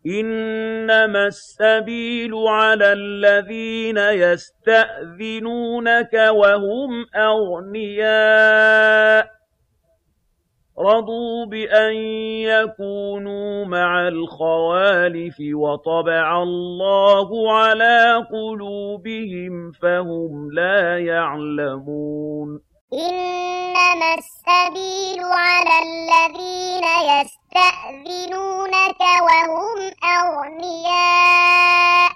إنما السبيل على الذين يستأذنونك وهم أغنياء رضوا بأن يكونوا مع الخوالف وطبع الله على قلوبهم فهم لا يعلمون إنما السبيل على الذين يستأذنونك وهم أغنياء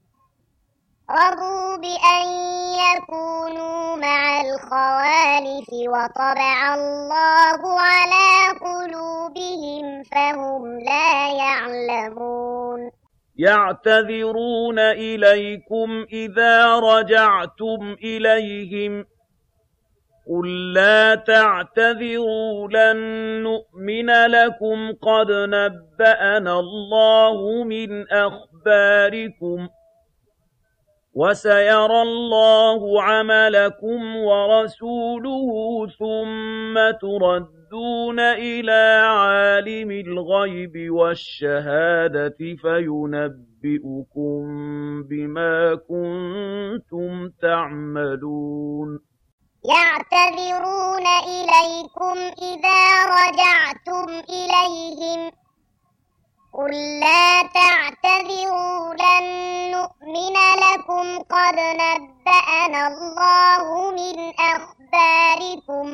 رضوا بأن يكونوا مع الخوالف وطبع الله على قلوبهم فهم لا يعلمون يعتذرون إليكم إذا رجعتم إليهم قل لا تعتذروا لن نؤمن لكم قد نبأنا الله من أخباركم وسيرى الله عملكم ورسوله ثم تردون إلى عالم الغيب والشهادة فينبئكم بما كنتم تعملون يعتذرون إليكم إذا رجعتم إليهم قل لا تعتذروا لن نؤمن لكم قد نبأنا الله من أخباركم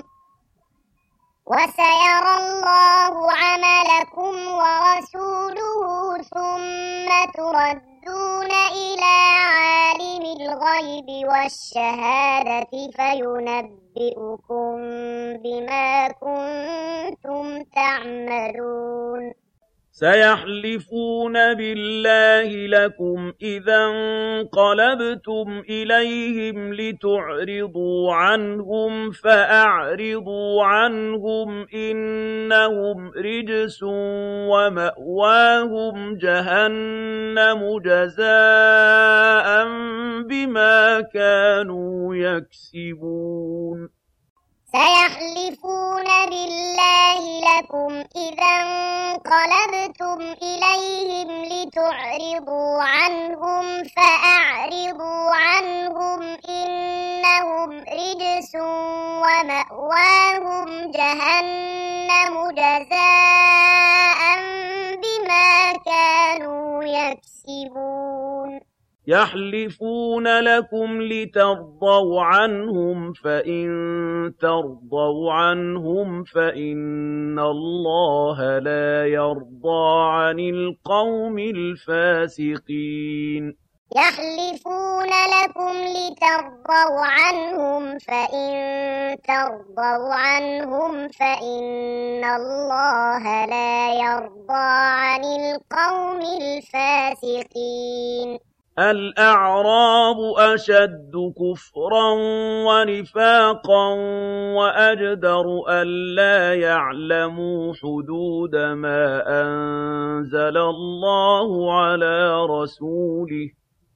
وسيرى الله عملكم ورسوله ثم تردون إلى عالم الغيب والشهادة فينبئكم بما كنتم تعملون سيحلفون بالله لكم إذا انقلبتم إليهم لتعرضوا عنهم فأعرضوا عنهم إنهم رجس ومأواهم جهنم جزاء بما كانوا يكسبون سيحلفون بالله لكم إذا انقلبتم إليهم لتعرضوا عنهم فأعرضوا عنهم إنهم رجس ومأواهم جهنم جزاء بما كانوا يكسبون يحلفون لكم لترضوا عنهم فإن ترضوا عنهم فإن الله لا يرضى عن القوم الفاسقين يحلفون لكم لترضوا عنهم فإن ترضوا عنهم فإن الله لا يرضى عن القوم الفاسقين الأعراب أشد كفرا ونفاقا وأجدر ألا يعلموا حدود ما أنزل الله على رسوله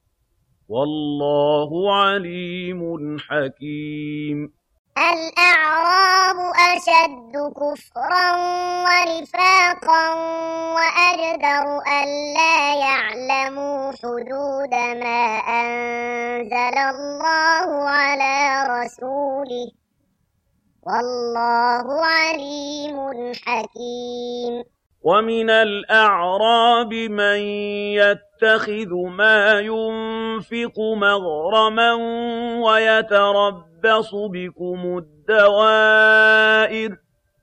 والله عليم حكيم الأعراب أشد كفرا ونفاقا وأجدر ألا يعلموا حدود ما أنزل الله على رسوله والله عليم حكيم ومن الأعراب من يتخذ ما ينفق مغرما ويتربص بكم الدوائر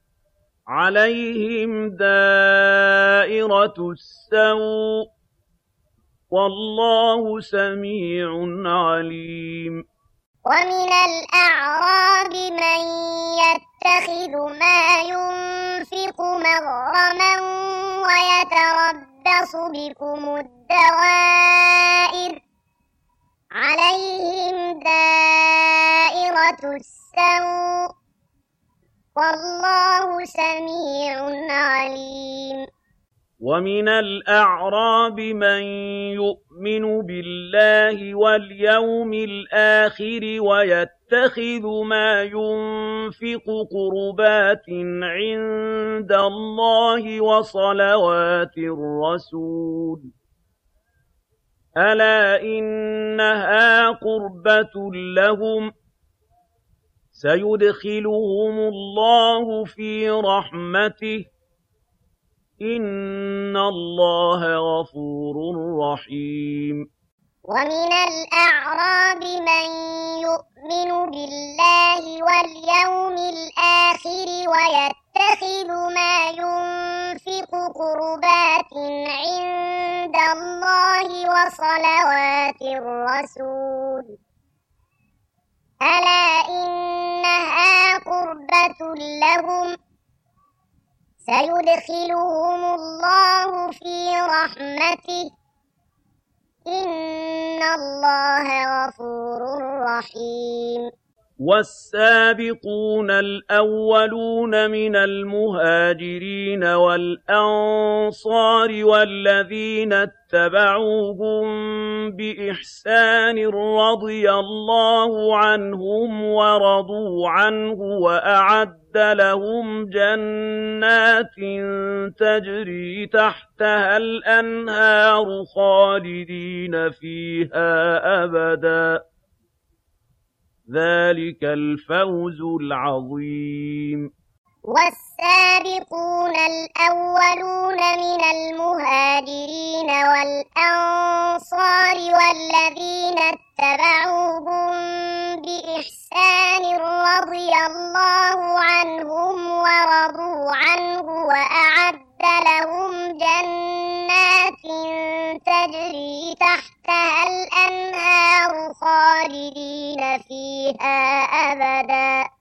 عليهم دائرة السوء والله سميع عليم ومن الأعراب من يتخذ ما ينفق مغرما ويتربص بكم الدوائر عليهم دائرة السوء والله سميع عليم وَمِنَ الْأَعْرَابِ مَن يُؤْمِنُ بِاللَّهِ وَالْيَوْمِ الْآخِرِ وَيَتَّخِذُ مَا يُنفِقُ قُرُبَاتٍ عِندَ اللَّهِ وَصَلَوَاتِ الرَّسُولِ ۚ أَلَا إِنَّهَا قُرْبَةٌ لَّهُمْ ۚ سَيُدْخِلُهُمُ اللَّهُ فِي رَحْمَتِهِ ۗ إِنَّ اللَّهَ غَفُورٌ رَّحِيمٌ وَمِنَ الْأَعْرَابِ مَن يُؤْمِنُ بِاللَّهِ وَالْيَوْمِ الْآخِرِ وَيَتَّخِذُ مَا يُنفِقُ قُرُبَاتٍ عِندَ اللَّهِ وَصَلَوَاتِ الرَّسُولِ ۚ أَلَا إِنَّهَا قُرْبَةٌ لَّهُمْ ۚ سَيُدْخِلُهُمُ اللَّهُ فِي رَحْمَتِهِ ۗ إِنَّ اللَّهَ غَفُورٌ رَّحِيمٌ وَالسَّابِقُونَ الْأَوَّلُونَ مِنَ الْمُهَاجِرِينَ وَالْأَنصَارِ وَالَّذِينَ اتَّبَعُوهُم بِإِحْسَانٍ رَّضِيَ اللَّهُ عَنْهُمْ وَرَضُوا عَنْهُ وَأَعَدَّ لَهُمْ جَنَّاتٍ تَجْرِي تَحْتَهَا الْأَنْهَارُ خَالِدِينَ فِيهَا أَبَدًا ۚ ذَلِكَ الْفَوْزُ الْعَظِيمُ وَالسَّابِقُونَ الْأَوَّلُونَ مِنَ الْمُهَاجِرِينَ وَالْأَنصَارِ وَالَّذِينَ اتَّبَعُوهُم بِإِحْسَانٍ رَّضِيَ اللَّهُ عَنْهُمْ وَرَضُوا عَنْهُ وَأَعَدَّ لَهُمْ جَنَّاتٍ تَجْرِي تَحْتَهَا الْأَنْهَارُ خَالِدِينَ فِيهَا أَبَدًا ۚ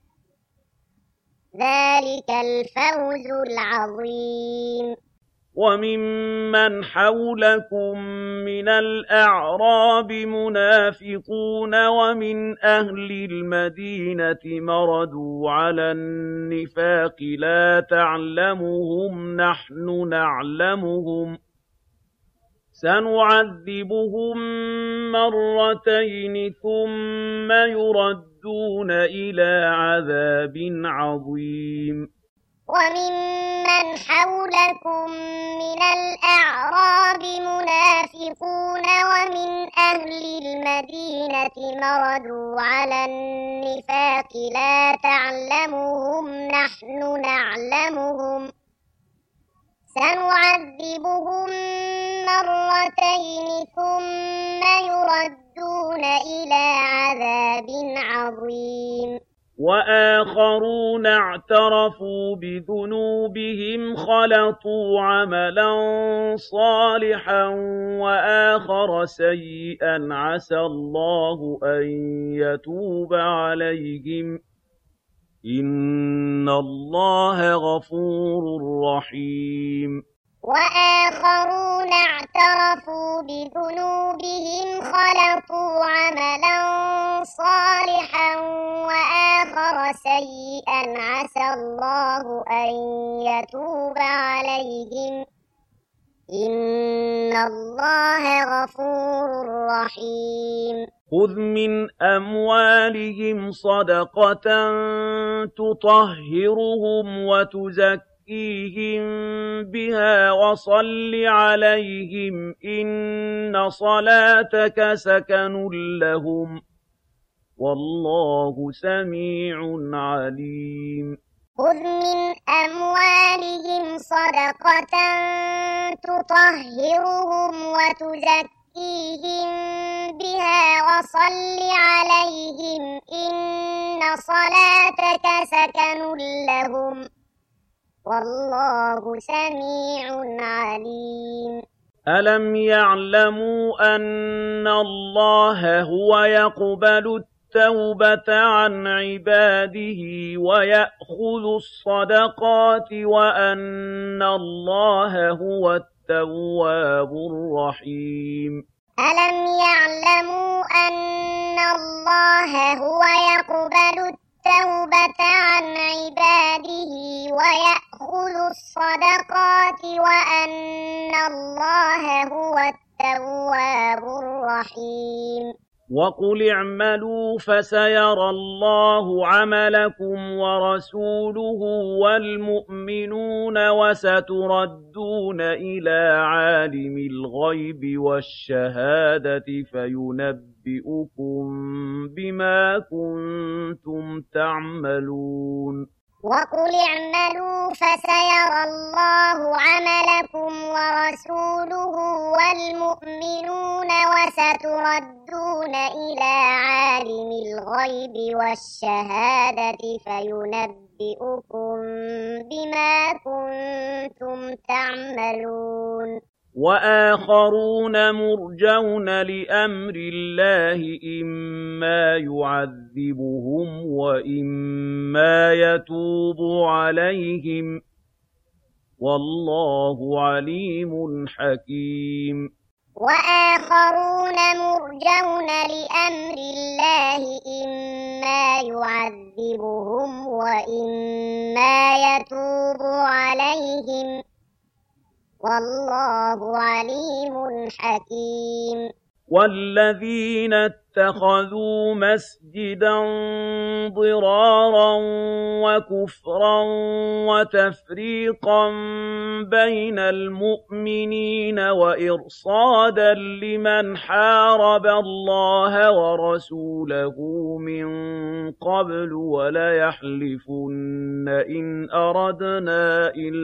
ذَلِكَ الْفَوْزُ الْعَظِيمُ وَمِمَّنْ حَوْلَكُم مِّنَ الْأَعْرَابِ مُنَافِقُونَ وَمِنْ أَهْلِ الْمَدِينَةِ مَرَدُوا عَلَى النِّفَاقِ لَا تَعْلَمُهُمْ نَحْنُ نَعْلَمُهُمْ ۚ سَنُعَذِّبُهُم مَّرَّتَيْنِ ثُمَّ يُرَدُّونَ إِلَىٰ عَذَابٍ عَظِيمٍ وَمِمَّنْ حَوْلَكُم مِّنَ الْأَعْرَابِ مُنَافِقُونَ وَمِنْ أَهْلِ الْمَدِينَةِ مَرَدُوا عَلَى النِّفَاقِ لَا تَعْلَمُهُمْ نَحْنُ نَعْلَمُهُمْ ۚ سَنُعَذِّبُهُم مَّرَّتَيْنِ ثُمَّ يُرَدُّونَ إِلَىٰ عَذَابٍ عَظِيمٍ وَآخَرُونَ اعْتَرَفُوا بِذُنُوبِهِمْ خَلَطُوا عَمَلًا صَالِحًا وَآخَرَ سَيِّئًا عَسَى اللَّهُ أَن يَتُوبَ عَلَيْهِمْ ۚ إِنَّ اللَّهَ غَفُورٌ رَّحِيمٌ وَآخَرُونَ اعْتَرَفُوا بِذُنُوبِهِمْ خَلَطُوا عَمَلًا صَالِحًا وَآخَرَ سَيِّئًا عَسَى اللَّهُ أَن يَتُوبَ عَلَيْهِمْ ۚ إِنَّ اللَّهَ غَفُورٌ رَّحِيمٌ خُذْ مِنْ أَمْوَالِهِمْ صَدَقَةً تُطَهِّرُهُمْ وَتُزَكِّيهِم بِهَا وَصَلِّ عَلَيْهِمْ ۖ إِنَّ صَلَاتَكَ سَكَنٌ لَّهُمْ ۗ وَاللَّهُ سَمِيعٌ عَلِيمٌ خُذْ مِنْ أَمْوَالِهِمْ صَدَقَةً تُطَهِّرُهُمْ وَتُزَكِّيهِم بِهَا وَصَلِّ عَلَيْهِمْ ۖ إِنَّ صَلَاتَكَ سَكَنٌ لَّهُمْ ۗ وَاللَّهُ سَمِيعٌ عَلِيمٌ أَلَمْ يَعْلَمُوا أَنَّ اللَّهَ هُوَ يَقْبَلُ التَّوْبَةَ عَنْ عِبَادِهِ وَيَأْخُذُ الصَّدَقَاتِ وَأَنَّ اللَّهَ هُوَ التَّوَّابُ الرَّحِيمُ أَلَمْ يَعْلَمُوا أَنَّ اللَّهَ هُوَ يَقْبَلُ التَّوْبَةَ عَنْ عِبَادِهِ وَيَأْخُذُ ويأخذوا الصدقات وأن الله هو التواب الرحيم وقل اعملوا فسيرى الله عملكم ورسوله والمؤمنون وستردون إلى عالم الغيب والشهادة فينبئكم بما كنتم تعملون وقل اعملوا فسيرى الله عملكم ورسوله والمؤمنون وستردون إلى عالم الغيب والشهادة فينبئكم بما كنتم تعملون وآخرون مرجون لأمر الله إما يعذبهم وإما يتوب عليهم والله عليم حكيم وآخرون مرجون لأمر الله إما يعذبهم وإما يتوب عليهم والله عليم حكيم والذين اتخذوا مسجدا ضرارا وكفرا وتفريقا بين المؤمنين وإرصادا لمن حارب الله ورسوله من قبل وليحلفن إن أردنا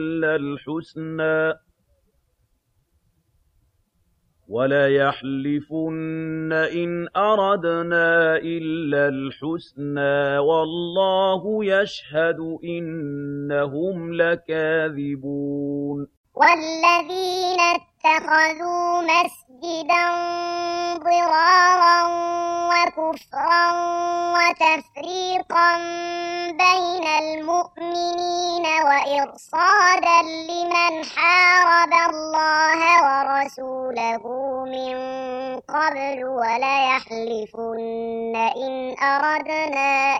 إلا الحسنى والله يشهد إنهم لكاذبون والذين اتخذوا مسجدا ضرارا وكفرا وتفريقا بين المؤمنين وإرصادا لمن حارب الله ورسوله من قبل وليحلفن إن أردنا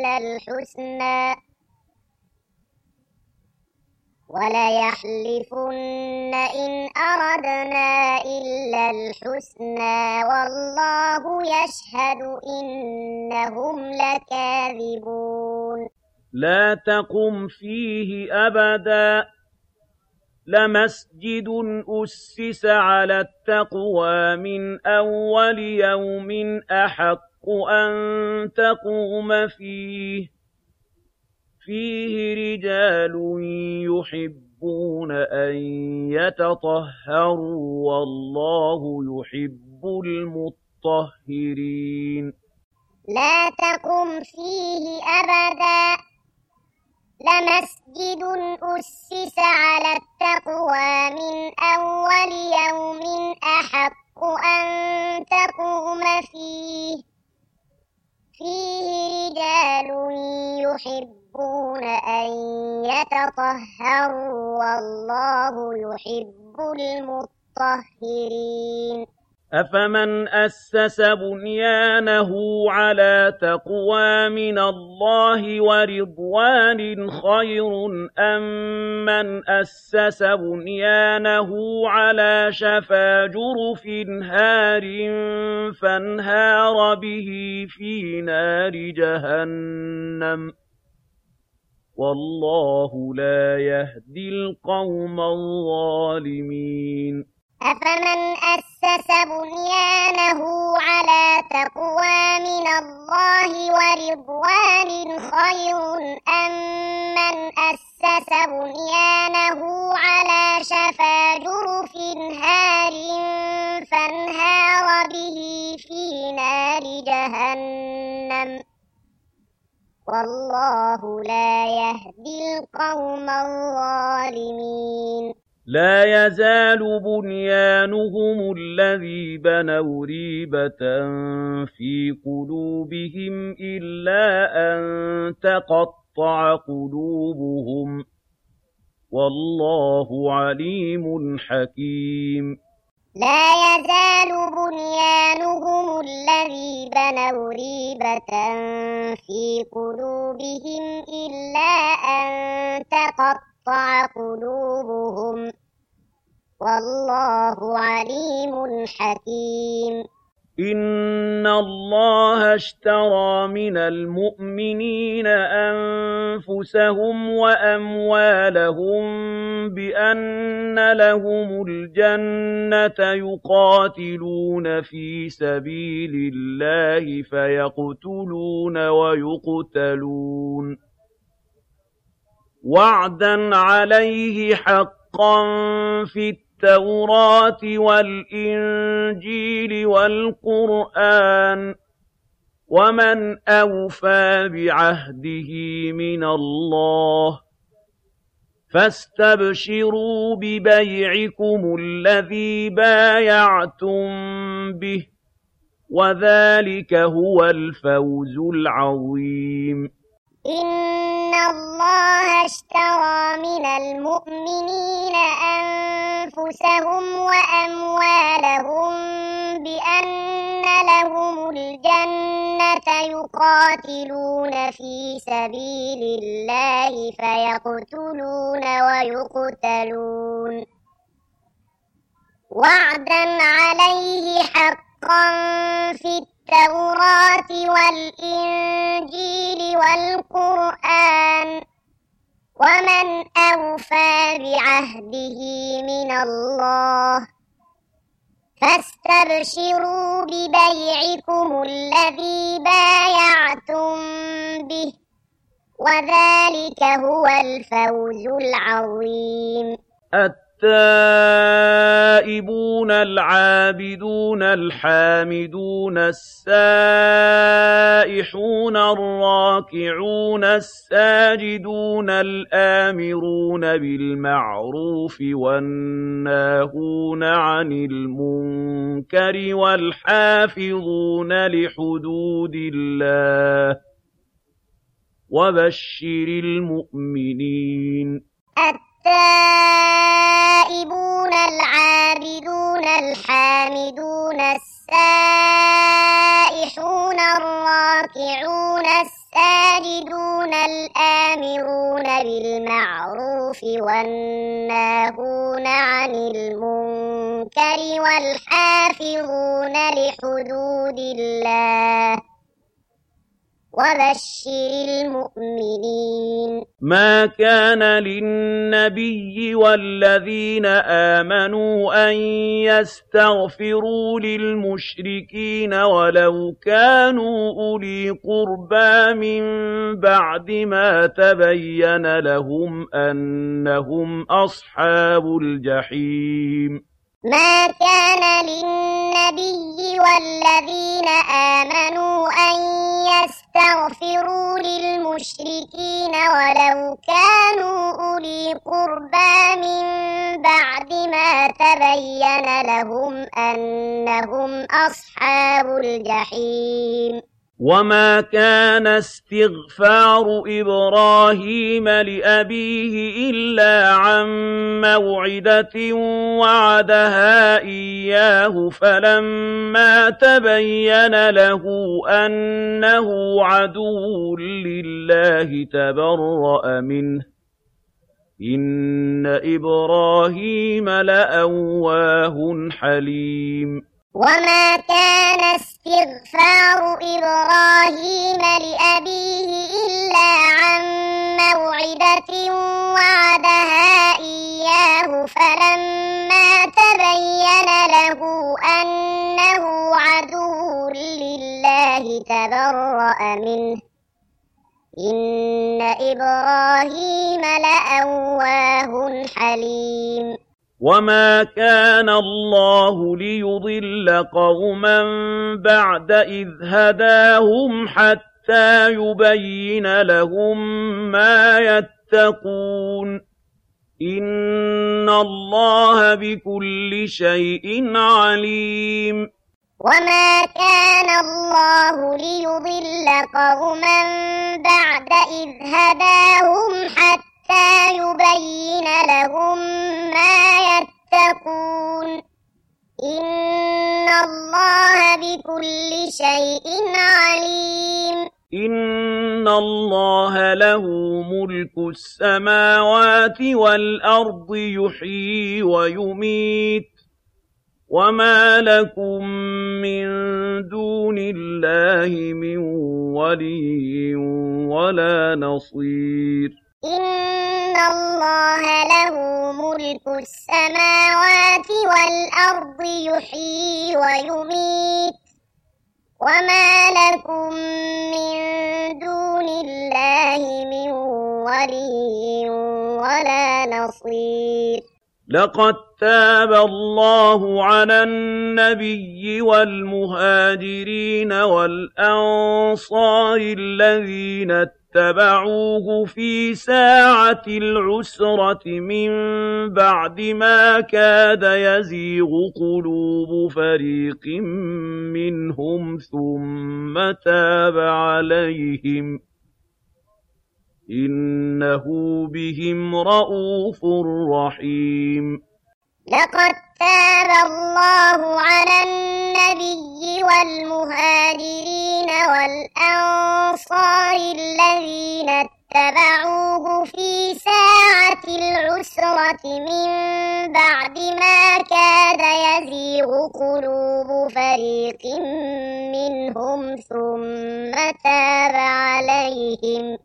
إلا الحسنى والله يشهد إنهم لكاذبون لا تقم فيه أبدا لمسجد أسس على التقوى من أول يوم أحق أن تقوم فيه رجال يحبون أن يتطهروا والله يحب المطهرين لا تقم فيه أبدا لمسجد أسس على التقوى من أول يوم أحق أن تقوم فيه رجال يحبون أن يتطهروا والله يحب المطهرين أفمن أسس بنيانه على تقوى من الله ورضوان خير أم من أسس بنيانه على شفا جرف هار فانهار به في نار جهنم والله لا يهدي القوم الظالمين أفمن أسس بنيانه على تقوى من الله ورضوان خير أم من أسس بنيانه على شفا جرف هار فانهار به في نار جهنم والله لا يهدي القوم الظالمين لا يزال بنيانهم الذي بنوا ريبة في قلوبهم إلا أن تقطع قلوبهم والله عليم حكيم لا يزال بنيانهم الذي بنوا ريبة في قلوبهم إلا أن تقطع وتقطع قلوبهم والله عليم حكيم إن الله اشترى من المؤمنين أنفسهم وأموالهم بأن لهم الجنة يقاتلون في سبيل الله فيقتلون ويقتلون وعدا عليه حقا في التوراة والإنجيل والقرآن ومن أوفى بعهده من الله فاستبشروا ببيعكم الذي بايعتم به وذلك هو الفوز العظيم إن الله اشترى من المؤمنين أنفسهم وأموالهم بأن لهم الجنة يقاتلون في سبيل الله فيقتلون ويقتلون وعدا عليه حقا في التوراة والإنجيل والقرآن ومن أوفى بعهده من الله فاستبشروا ببيعكم الذي بايعتم به وذلك هو الفوز العظيم التائبون العابدون الحامدون السائحون الراكعون الساجدون الآمرون بالمعروف والناهون عن المنكر والحافظون لحدود الله وبشر المؤمنين التائبون العابدون الحامدون السائحون الراكعون الساجدون الآمرون بالمعروف والناهون عن المنكر والحافظون لحدود الله وبشر المؤمنين ما كان للنبي والذين آمنوا أن يستغفروا للمشركين ولو كانوا أولي قربى من بعد ما تبين لهم أنهم أصحاب الجحيم ما كان للنبي والذين آمنوا أن يستغفروا للمشركين ولو كانوا أولي قربى من بعد ما تبين لهم أنهم أصحاب الجحيم وما كان استغفار إبراهيم لأبيه إلا عن موعدة وعدها إياه فلما تبين له أنه عدو لله تبرأ منه إن إبراهيم لأواه حليم وما كان استغفار إبراهيم لأبيه إلا عن موعدة وعدها إياه فلما تبين له أنه عدو لله تبرأ منه إن إبراهيم لأواه حليم وما كان الله ليضل قوما بعد إذ هداهم حتى يبين لهم ما يتقون إن الله بكل شيء عليم وما كان الله ليضل قوما بعد إذ هداهم حتى يبين لهم ما يتقون إن الله بكل شيء عليم إن إِنَّ اللَّهَ لَهُ مُلْكُ السَّمَاوَاتِ وَالْأَرْضِ يُحْيِي وَيُمِيتُ وَمَا لَكُم مِّن دُونِ اللَّهِ مِن وَلِيٍّ وَلَا نَصِيرٍ إِنَّ اللَّهَ لَهُ مُلْكُ السَّمَاوَاتِ وَالْأَرْضِ يُحْيِي وَيُمِيتُ وَمَا لَكُم مِّن دُونِ اللَّهِ مِن وَلِيٍّ وَلَا نَصِيرٍ لقد تاب الله على النبي والمهاجرين والأنصار الذين اتبعوه في ساعة العسرة من بعد ما كاد يزيغ قلوب فريق منهم ثم تاب عليهم إنه بهم رءوف رحيم لقد تاب الله على النبي والمهاجرين والأنصار الذين اتبعوه في ساعة العسرة من بعد ما كاد يزيغ قلوب فريق منهم ثم تاب عليهم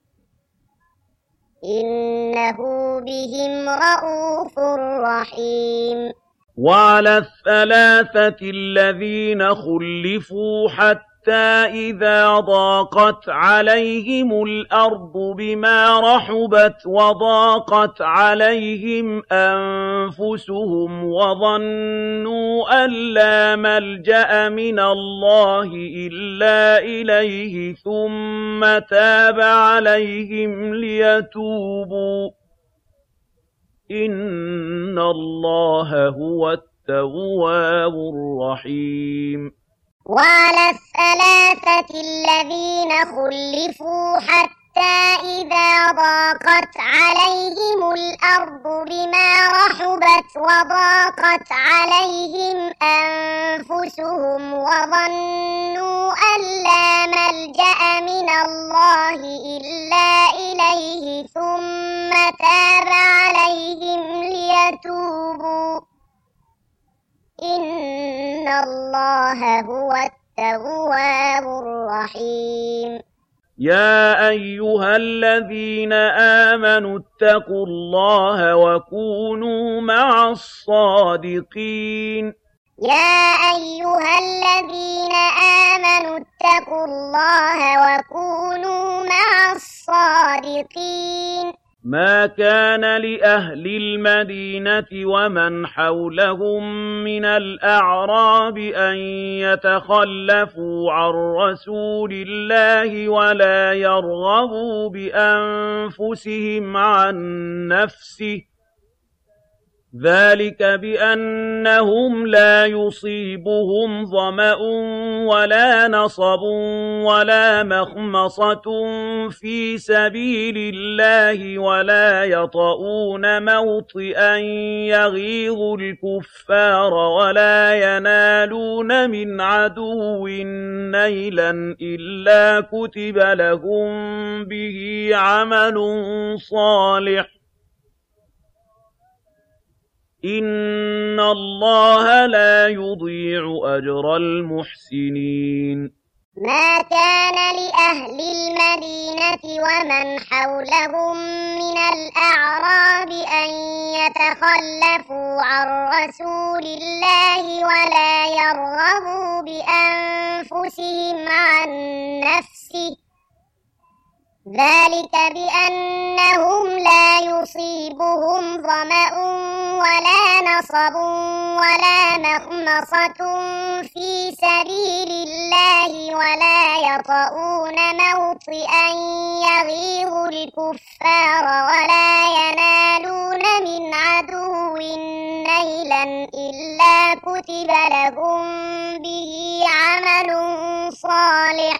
إنه بهم رءوف رحيم وعلى الثلاثة الذين خلفوا حتى إذا ضاقت عليهم الأرض بما رحبت وضاقت عليهم أنفسهم وظنوا أن لا ملجأ من الله إلا إليه ثم تاب عليهم ليتوبوا إن الله هو التواب الرحيم وعلى الثلاثة الذين خلفوا حتى إذا ضاقت عليهم الأرض بما رحبت وضاقت عليهم أنفسهم وظنوا أن لا ملجأ من الله إلا إليه ثم تاب عليهم ليتوبوا إن الله هو التواب الرحيم يا أيها الذين آمنوا اتقوا الله وكونوا مع الصادقين يا أيها الذين آمنوا اتقوا الله وكونوا مع الصادقين ما كان لأهل المدينة ومن حولهم من الأعراب أن يتخلفوا عن رسول الله ولا يرغبوا بأنفسهم عن نفسه ذلك بأنهم لا يصيبهم ظمأ ولا نصب ولا مخمصة في سبيل الله ولا يطؤون موطئا يغيظ الكفار ولا ينالون من عدو نيلا إلا كتب لهم به عمل صالح إن الله لا يضيع أجر المحسنين ما كان لأهل المدينة ومن حولهم من الأعراب أن يتخلفوا عن رسول الله ولا يرغبوا بأنفسهم عن نفسه ذلك بأنهم لا يصيبهم ظمأ ولا نصب ولا مخمصة في سبيل الله ولا يطؤون موطئا يغيظ الكفار ولا ينالون من عدو نيلا إلا كتب لهم به عمل صالح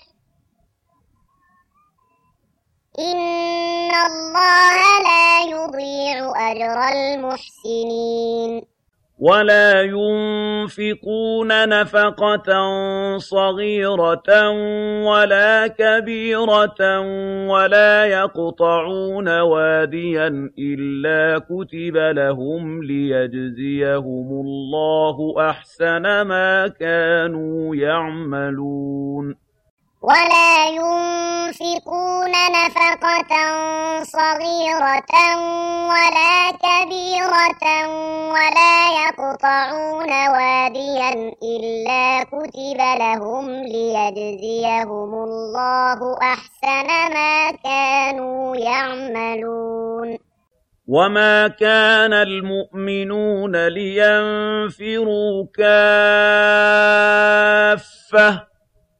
إن الله لا يضيع أجر المحسنين ولا ينفقون نفقة صغيرة ولا كبيرة ولا يقطعون واديا إلا كتب لهم ليجزيهم الله أحسن ما كانوا يعملون ولا ينفقون نفقة صغيرة ولا كبيرة ولا يقطعون واديا إلا كتب لهم ليجزيهم الله أحسن ما كانوا يعملون وما كان المؤمنون لينفروا كافة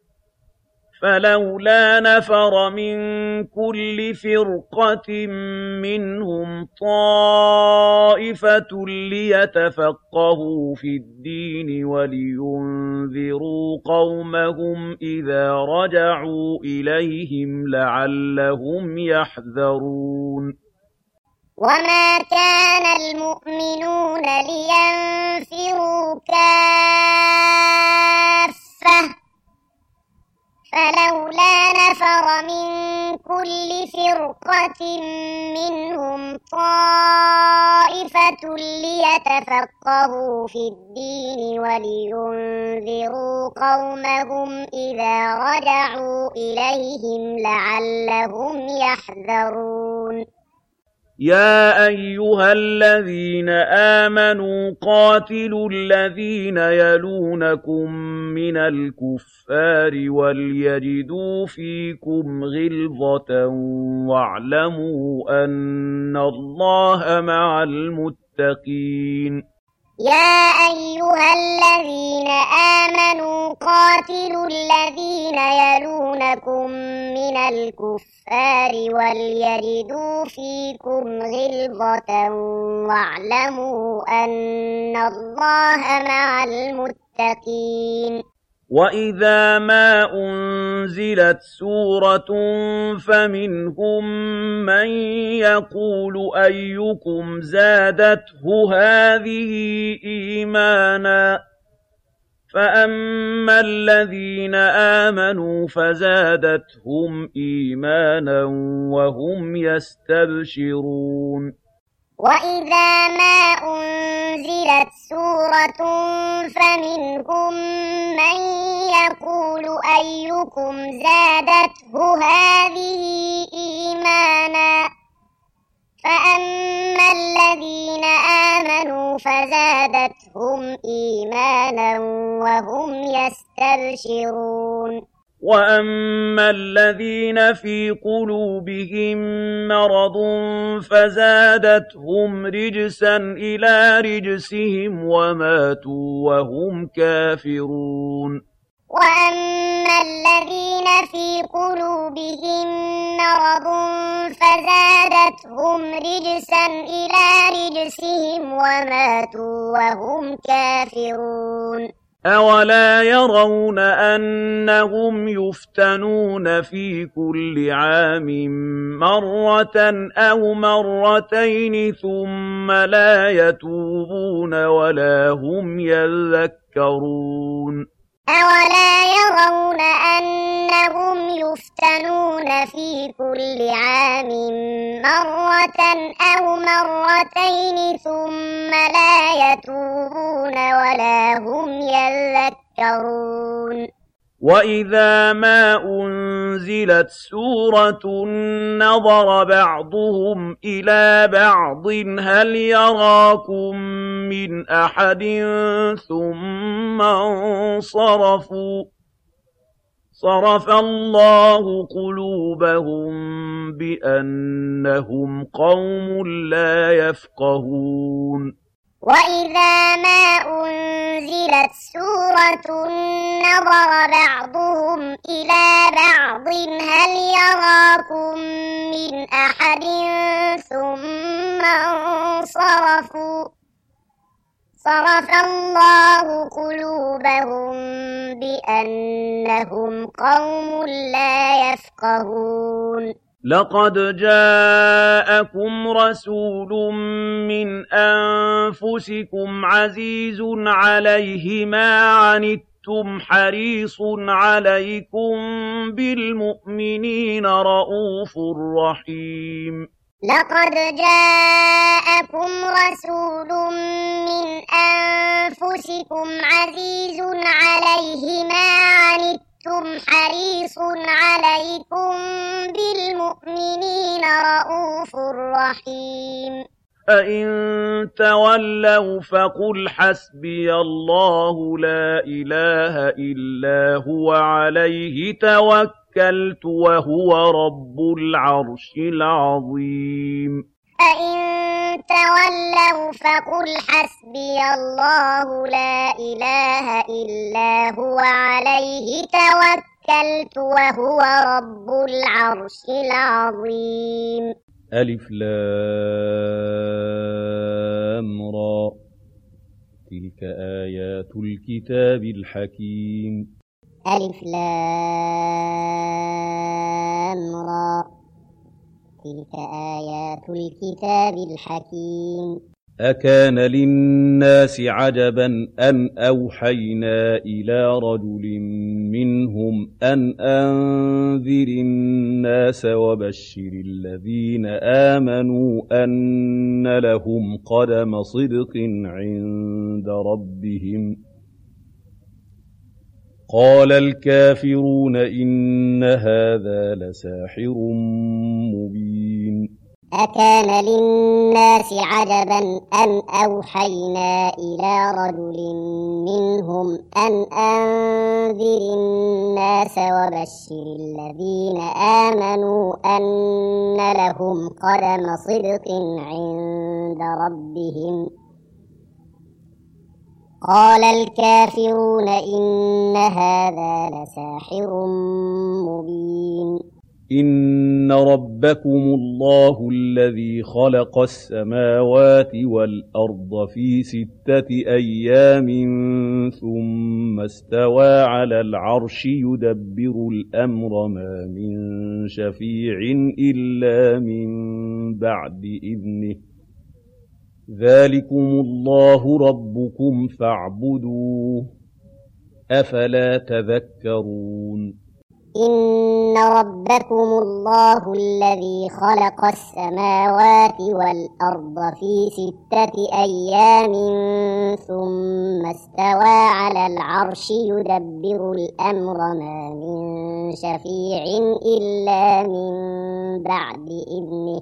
فلولا نفر من كل فرقة منهم طائفة ليتفقهوا في الدين ولينذروا قومهم إذا رجعوا إليهم لعلهم يحذرون وما كان المؤمنون لينفروا كافة فلولا نفر من كل فرقة منهم طائفة ليتفقهوا في الدين ولينذروا قومهم إذا رجعوا إليهم لعلهم يحذرون يا أيها الذين آمنوا قاتلوا الذين يلونكم من الكفار وليجدوا فيكم غلظة واعلموا أن الله مع المتقين يا أيها الذين آمنوا قاتلوا الذين يلونكم من الكفار وليجدوا فيكم غلظة واعلموا أن الله مع المتقين وَإِذَا مَا أُنزِلَتْ سُورَةٌ فَمِنْهُم مَّن يَقُولُ أَيُّكُمْ زَادَتْهُ هَٰذِهِ إِيمَانًا ۚ فَأَمَّا الَّذِينَ آمَنُوا فَزَادَتْهُمْ إِيمَانًا وَهُمْ يَسْتَبْشِرُونَ وَإِذَا مَا أُنزِلَتْ سُورَةٌ فَمِنْهُم مَّن يَقُولُ أَيُّكُمْ زَادَتْهُ هَٰذِهِ إِيمَانًا ۚ فَأَمَّا الَّذِينَ آمَنُوا فَزَادَتْهُمْ إِيمَانًا وَهُمْ يَسْتَبْشِرُونَ وَأَمَّا الَّذِينَ فِي قُلُوبِهِم مَّرَضٌ فَزَادَتْهُمْ رِجْسًا إِلَىٰ رِجْسِهِمْ وَمَاتُوا وَهُمْ كَافِرُونَ وَأَمَّا الَّذِينَ فِي قُلُوبِهِم مَّرَضٌ فَزَادَتْهُمْ رِجْسًا إِلَىٰ رِجْسِهِمْ وَمَاتُوا وَهُمْ كَافِرُونَ أَوَلَا يَرَوْنَ أَنَّهُمْ يُفْتَنُونَ فِي كُلِّ عَامٍ مَّرَّةً أَوْ مَرَّتَيْنِ ثُمَّ لَا يَتُوبُونَ وَلَا هُمْ يَذَّكَّرُونَ أَوَلَا يَرَوْنَ أَنَّهُمْ يُفْتَنُونَ فِي كُلِّ عَامٍ مَّرَّةً أَوْ مَرَّتَيْنِ ثُمَّ لَا يَتُوبُونَ وَلَا هُمْ يَذَّكَّرُونَ وَإِذَا مَا أُنزِلَتْ سُورَةٌ نَّظَرَ بَعْضُهُمْ إِلَىٰ بَعْضٍ هَلْ يَرَاكُم مِّنْ أَحَدٍ ثُمَّ انصَرَفُوا ۚ صَرَفَ اللَّهُ قُلُوبَهُم بِأَنَّهُمْ قَوْمٌ لَّا يَفْقَهُونَ وَإِذَا مَا أُنزِلَتْ سُورَةٌ نَّظَرَ بَعْضُهُمْ إِلَىٰ بَعْضٍ هَلْ يَرَاكُم مِّنْ أَحَدٍ ثُمَّ انصَرَفُوا ۚ صَرَفَ اللَّهُ قُلُوبَهُم بِأَنَّهُمْ قَوْمٌ لَّا يَفْقَهُونَ لقد جاءكم رسول من أنفسكم عزيز عليه ما عنتم حريص عليكم بالمؤمنين رءوف رحيم لقد جاءكم رسول من أنفسكم عزيز عليه ما عنتم حريص عليكم بالمؤمنين رءوف رحيم فإن تولوا فقل حسبي الله لا إله إلا هو عليه توكلت وهو رب العرش العظيم فإن تولوا فقل حسبي الله لا إله إلا هو عليه توكلت وهو رب العرش العظيم ألف لام را تلك آيات الكتاب الحكيم ألف لام را تلك آيات الكتاب الحكيم أكان للناس عجبا أن أوحينا إلى رجل منهم أن أنذر الناس وبشر الذين آمنوا أن لهم قدم صدق عند ربهم قال الكافرون إن هذا لساحر مبين أكان للناس عجبا أن أوحينا إلى رجل منهم أن أنذر الناس وبشر الذين آمنوا أن لهم قدم صدق عند ربهم قال الكافرون إن هذا لساحر مبين إن ربكم الله الذي خلق السماوات والأرض في 6 أيام ثم استوى على العرش يدبر الأمر ما من شفيع إلا من بعد إذنه ذلكم الله ربكم فاعبدوه أفلا تذكرون إن ربكم الله الذي خلق السماوات والأرض في 6 أيام ثم استوى على العرش يدبر الأمر ما من شفيع إلا من بعد إذنه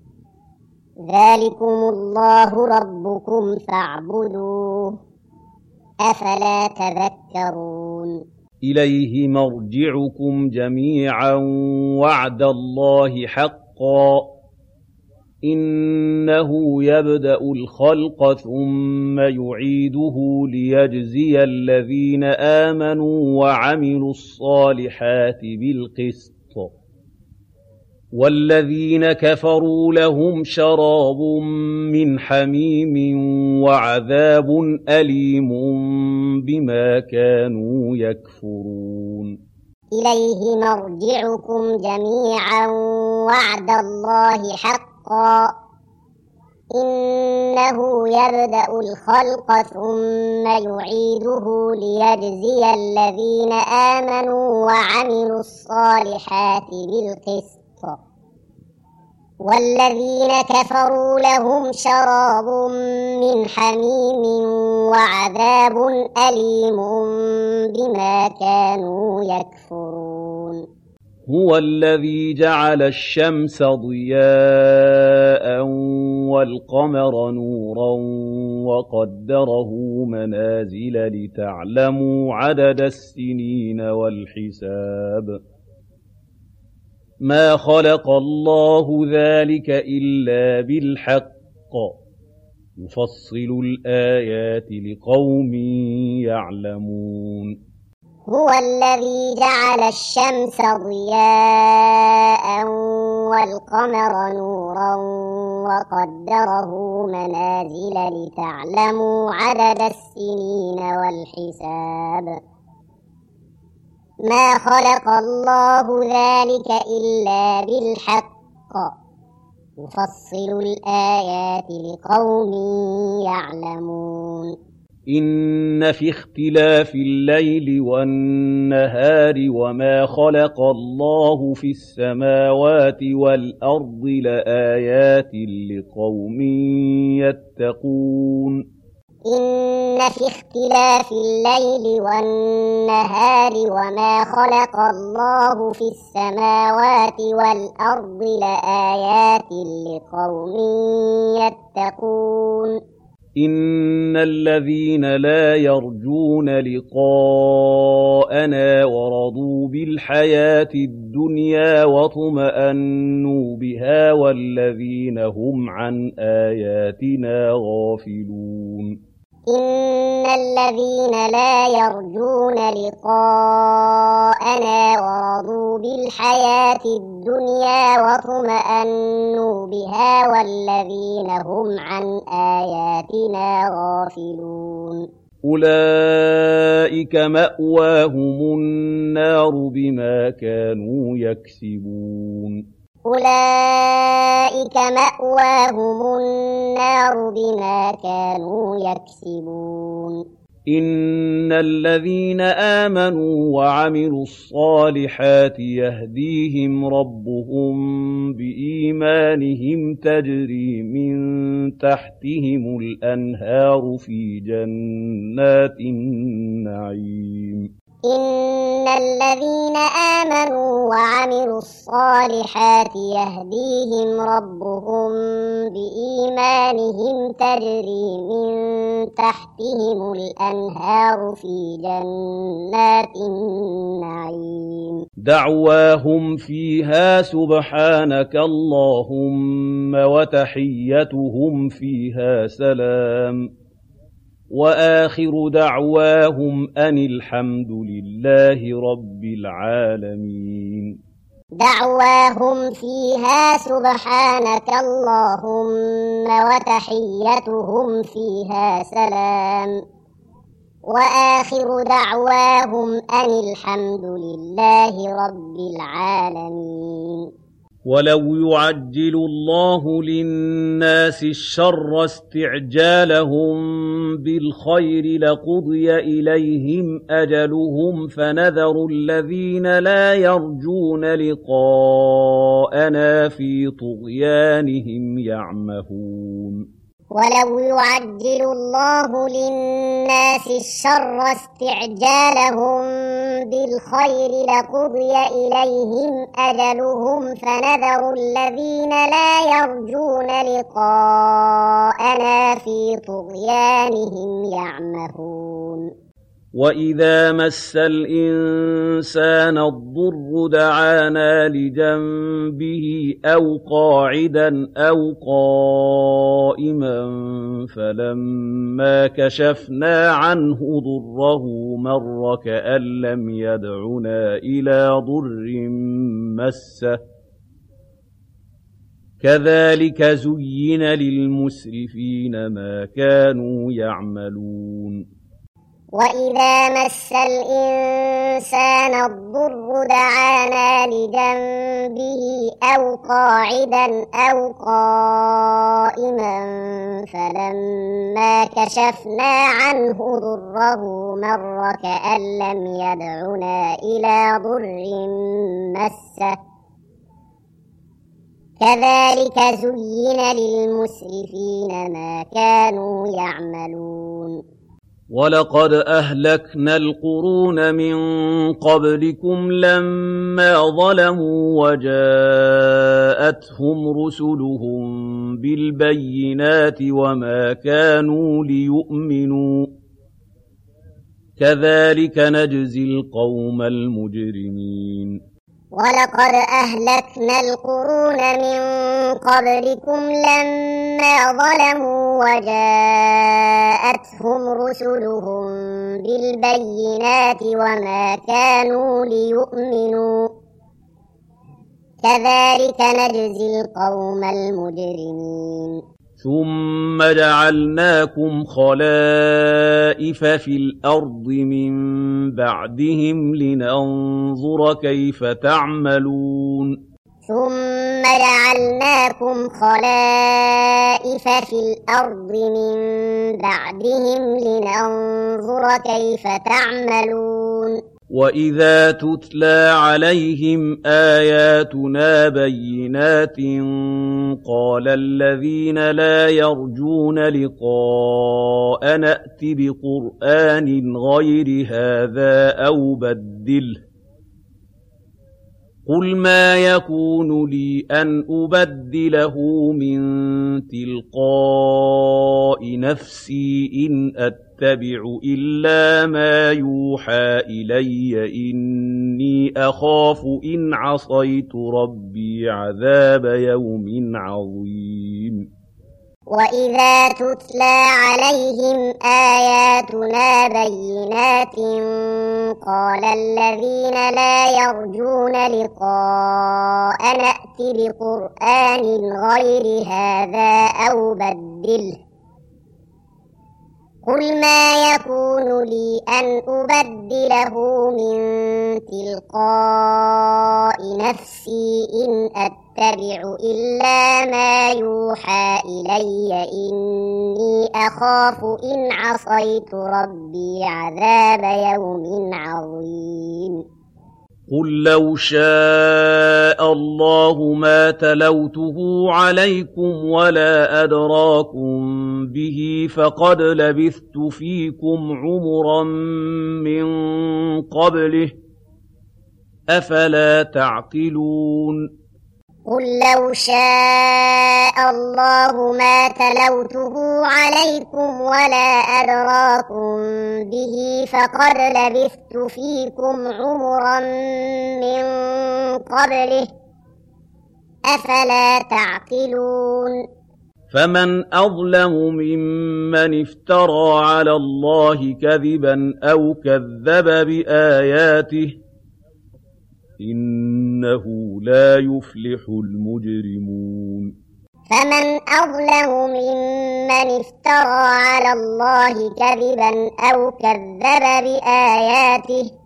ذلكم الله ربكم فاعبدوه أفلا تذكرون إليه مرجعكم جميعا وعد الله حقا إنه يبدأ الخلق ثم يعيده ليجزي الذين آمنوا وعملوا الصالحات بالقسط والذين كفروا لهم شراب من حميم وعذاب أليم بما كانوا يكفرون إليه مرجعكم جميعا وعد الله حقا إنه يبدأ الخلق ثم يعيده ليجزي الذين آمنوا وعملوا الصالحات بالقسط والذين كفروا لهم شراب من حميم وعذاب أليم بما كانوا يكفرون هو الذي جعل الشمس ضياء والقمر نورا وقدره منازل لتعلموا عدد السنين والحساب ما خلق الله ذلك إلا بالحق يفصل الآيات لقوم يعلمون هو الذي جعل الشمس ضياء والقمر نورا وقدره منازل لتعلموا عدد السنين والحساب ما خلق الله ذلك إلا بالحق يفصل الآيات لقوم يعلمون إن في اختلاف الليل والنهار وما خلق الله في السماوات والأرض لآيات لقوم يتقون إن في اختلاف الليل والنهار وما خلق الله في السماوات والأرض لآيات لقوم يتقون إن الذين لا يرجون لقاءنا ورضوا بالحياة الدنيا واطمأنوا بها والذين هم عن آياتنا غافلون إن الذين لا يرجون لقاءنا ورضوا بالحياة الدنيا واطمأنوا بها والذين هم عن آياتنا غافلون أولئك مأواهم النار بما كانوا يكسبون أولئك مأواهم النار بما كانوا يكسبون إن الذين آمنوا وعملوا الصالحات يهديهم ربهم بإيمانهم تجري من تحتهم الأنهار في جنات النعيم إن الذين آمنوا وعملوا الصالحات يهديهم ربهم بإيمانهم تجري من تحتهم الأنهار في جنات النعيم دعواهم فيها سبحانك اللهم وتحيتهم فيها سلام وآخر دعواهم أن الحمد لله رب العالمين دعواهم فيها سبحانك اللهم وتحيتهم فيها سلام وآخر دعواهم أن الحمد لله رب العالمين ولو يعجل الله للناس الشر استعجالهم بالخير لقضي إليهم أجلهم فنذر الذين لا يرجون لقاءنا في طغيانهم يعمهون ولو يعجل الله للناس الشر استعجالهم بالخير لقضي إليهم أجلهم فنذر الذين لا يرجون لقاءنا في طغيانهم يعمهون وإذا مس الإنسان الضر دعانا لجنبه أو قاعدا أو قائما فلما كشفنا عنه ضره مر كأن لم يدعنا إلى ضر مسه كذلك زين للمسرفين ما كانوا يعملون وإذا مس الإنسان الضر دعانا لجنبه أو قاعدا أو قائما فلما كشفنا عنه ضره مر كأن لم يدعنا إلى ضر مسه كذلك زين للمسرفين ما كانوا يعملون ولقد أهلكنا القرون من قبلكم لما ظلموا وجاءتهم رسلهم بالبينات وما كانوا ليؤمنوا كذلك نجزي القوم المجرمين ولقد أهلكنا القرون من قبلكم لما ظلموا وجاءتهم رسلهم بالبينات وما كانوا ليؤمنوا كذلك نجزي القوم المجرمين ثم جعلناكم خلائف في الأرض من بعدهم لننظر كيف تعملون ثم جعلناكم خلائف في الأرض من بعدهم لننظر كيف تعملون وَإِذَا تُتْلَىٰ عَلَيْهِمْ آيَاتُنَا بَيِّنَاتٍ قَالَ الَّذِينَ لَا يَرْجُونَ لِقَاءَنَا ائْتِ بِقُرْآنٍ غَيْرِ هَٰذَا أَوْ بَدِّلْهُ ۚ قُلْ مَا يَكُونُ لِي أَنْ أُبَدِّلَهُ مِن تِلْقَاءِ نَفْسِي إِنْ أَتَّبِعُ إِلَّا مَا يُوحَىٰ إِلَيَّ إِنِّي أَخَافُ إِنْ عَصَيْتُ رَبِّي عَذَابَ يَوْمٍ عَظِيمٍ وَإِذَا تُتْلَىٰ عَلَيْهِمْ آيَاتُنَا بَيِّنَاتٍ قَالَ الَّذِينَ لَا يَرْجُونَ لِقَاءَنَا ائْتِ بِقُرْآنٍ غَيْرِ هَٰذَا أَوْ بَدِّلْهُ ۚ قُلْ مَا يَكُونُ لِي أَنْ أُبَدِّلَهُ مِن تِلْقَاءِ نَفْسِي إِنْ أَتَّبِعُ إِلَّا مَا يُوحَىٰ إِلَيَّ إِنِّي أَخَافُ إِنْ عَصَيْتُ رَبِّي عَذَابَ يَوْمٍ عَظِيمٍ قُل لَّوْ شَاءَ اللَّهُ مَا تَلَوْتُهُ عَلَيْكُمْ وَلَا أَدْرَاكُم بِهِ فَقَدْ لَبِثْتُ فِيكُمْ عُمُرًا مِّن قَبْلِهِ ۚ أَفَلَا تَعْقِلُونَ قُل لَّوْ شَاءَ اللَّهُ مَا تَلَوْتُهُ عَلَيْكُمْ وَلَا أَدْرَاكُم بِهِ فَقَدْ لَبِثْتُ فِيكُمْ عُمُرًا مِّن قَبْلِهِ ۚ أَفَلَا تَعْقِلُونَ فَمَنْ أَظْلَمُ مِمَّنِ افْتَرَىٰ عَلَى اللَّهِ كَذِبًا أَوْ كَذَّبَ بِآيَاتِهِ ۚ إِنَّهُ لَا يُفْلِحُ الْمُجْرِمُونَ فَمَنْ أَظْلَمُ مِمَّنِ افْتَرَىٰ عَلَى اللَّهِ كَذِبًا أَوْ كَذَّبَ بِآيَاتِهِ ۚ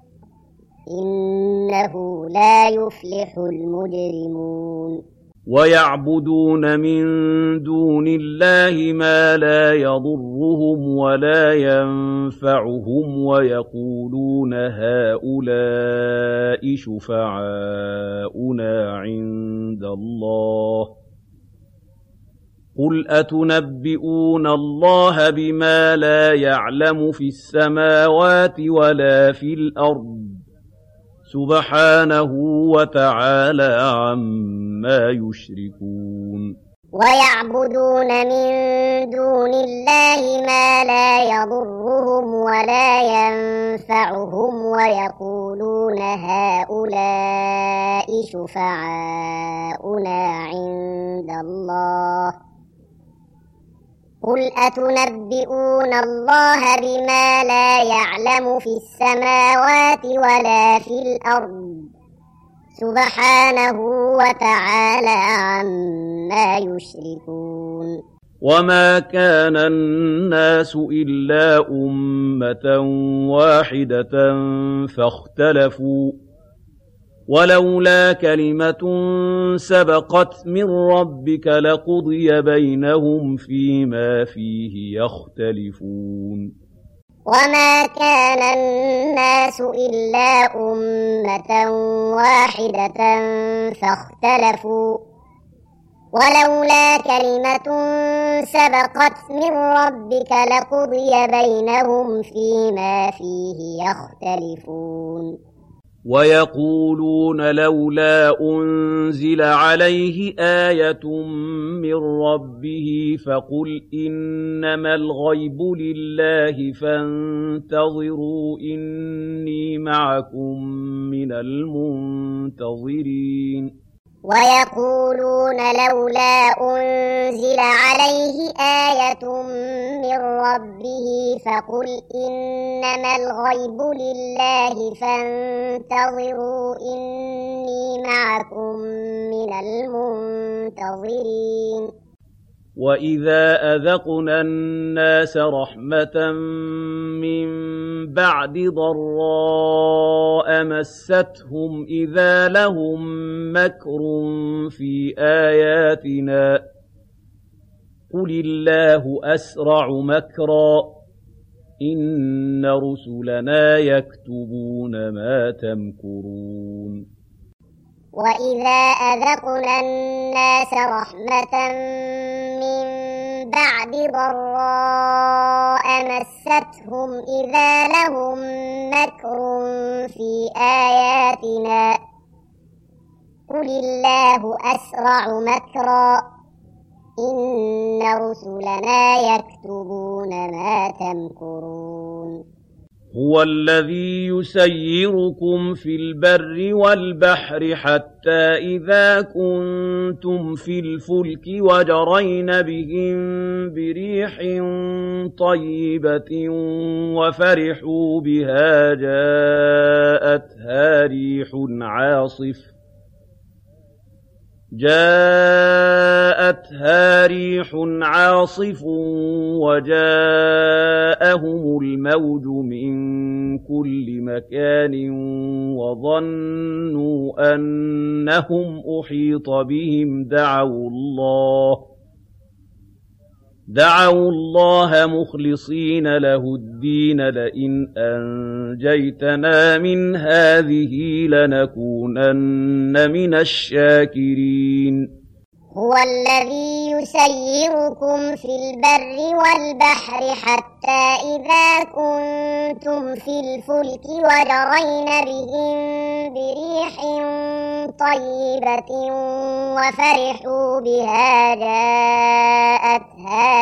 إِنَّهُ لَا يُفْلِحُ الْمُجْرِمُونَ وَيَعْبُدُونَ مِن دُونِ اللَّهِ مَا لَا يَضُرُّهُمْ وَلَا يَنفَعُهُمْ وَيَقُولُونَ هَٰؤُلَاءِ شُفَعَاؤُنَا عِندَ اللَّهِ ۚ قُلْ أَتُنَبِّئُونَ اللَّهَ بِمَا لَا يَعْلَمُ فِي السَّمَاوَاتِ وَلَا فِي الْأَرْضِ ۚ سُبْحَانَهُ وَتَعَالَىٰ عَمَّا يُشْرِكُونَ وَيَعْبُدُونَ مِن دُونِ اللَّهِ مَا لَا يَضُرُّهُمْ وَلَا يَنفَعُهُمْ وَيَقُولُونَ هَٰؤُلَاءِ شُفَعَاؤُنَا عِندَ اللَّهِ ۚ قُلْ أَتُنَبِّئُونَ اللَّهَ بِمَا لَا يَعْلَمُ في السَّمَاوَاتِ وَلَا في الْأَرْضِ ۚ سُبْحَانَهُ وَتَعَالَىٰ عَمَّا يُشْرِكُونَ وَمَا كَانَ النَّاسُ إِلَّا أُمَّةً وَاحِدَةً فَاخْتَلَفُوا ۚ وَلَوْلَا كَلِمَةٌ سَبَقَتْ مِن رَّبِّكَ لَقُضِيَ بَيْنَهُمْ فِيمَا فِيهِ يَخْتَلِفُونَ وَمَا كَانَ النَّاسُ إِلَّا أُمَّةً وَاحِدَةً فَاخْتَلَفُوا ۚ وَلَوْلَا كَلِمَةٌ سَبَقَتْ مِن رَّبِّكَ لَقُضِيَ بَيْنَهُمْ فِيمَا فِيهِ يَخْتَلِفُونَ وَيَقُولُونَ لَوْلَا أُنزِلَ عَلَيْهِ آيَةٌ مِّن رَّبِّهِ فَقُلْ إِنَّمَا الْغَيْبُ لِلَّهِ فَانتَظِرُوا إِنِّي مَعَكُم مِّنَ الْمُنتَظِرِينَ وَيَقُولُونَ لَوْلَا أُنزِلَ عَلَيْهِ آيَةٌ مِّن رَّبِّهِ فَقُلْ إِنَّمَا الْغَيْبُ لِلَّهِ فَانتَظِرُوا إِنِّي مَعَكُم مِّنَ الْمُنتَظِرِينَ وَإِذَا أَذَقْنَا النَّاسَ رَحْمَةً مِّن بَعْدِ ضَرَّاءَ مَسَّتْهُمْ إِذَا لَهُم مَّكْرٌ فِي آيَاتِنَا قُلِ اللَّهُ أَسْرَعُ مَكْرًا إِنَّ رُسُلَنَا يَكْتُبُونَ مَا تَمْكُرُونَ وَإِذَا أَذَقْنَا النَّاسَ رَحْمَةً مِّن بَعْدِ ضَرَّاءَ مَسَّتْهُمْ إِذَا لَهُم مَّكْرٌ فِي آيَاتِنَا قُلِ اللَّهُ أَسْرَعُ مَكْرًا إِنَّ رُسُلَنَا يَكْتُبُونَ مَا تَمْكُرُونَ هُوَ الَّذِي يُسَيِّرُكُمْ فِي الْبَرِّ وَالْبَحْرِ حَتَّىٰ إِذَا كُنتُمْ فِي الْفُلْكِ وَجَرَيْنَ بِهِم بِرِيحٍ طَيِّبَةٍ وَفَرِحُوا بِهَا جَاءَتْهَا رِيحٌ عَاصِفٌ وَجَاءَهُمُ الْمَوْجُ مِن كُلِّ مَكَانٍ وَظَنُّوا أَنَّهُمْ أُحِيطَ بِهِمْ دَعَوُا اللَّهَ مُخْلِصِينَ لَهُ الدِّينَ لَئِنْ أَنجَيْتَنَا مِنْ هَٰذِهِ لَنَكُونَنَّ مِنَ الشَّاكِرِينَ هُوَ الَّذِي يُسَيِّرُكُمْ في الْبَرِّ وَالْبَحْرِ حَتَّىٰ إِذَا كُنتُمْ في الْفُلْكِ وَجَرَيْنَ بِهِم بِرِيحٍ طَيِّبَةٍ وَفَرِحُوا بِهَا جَاءَتْهَا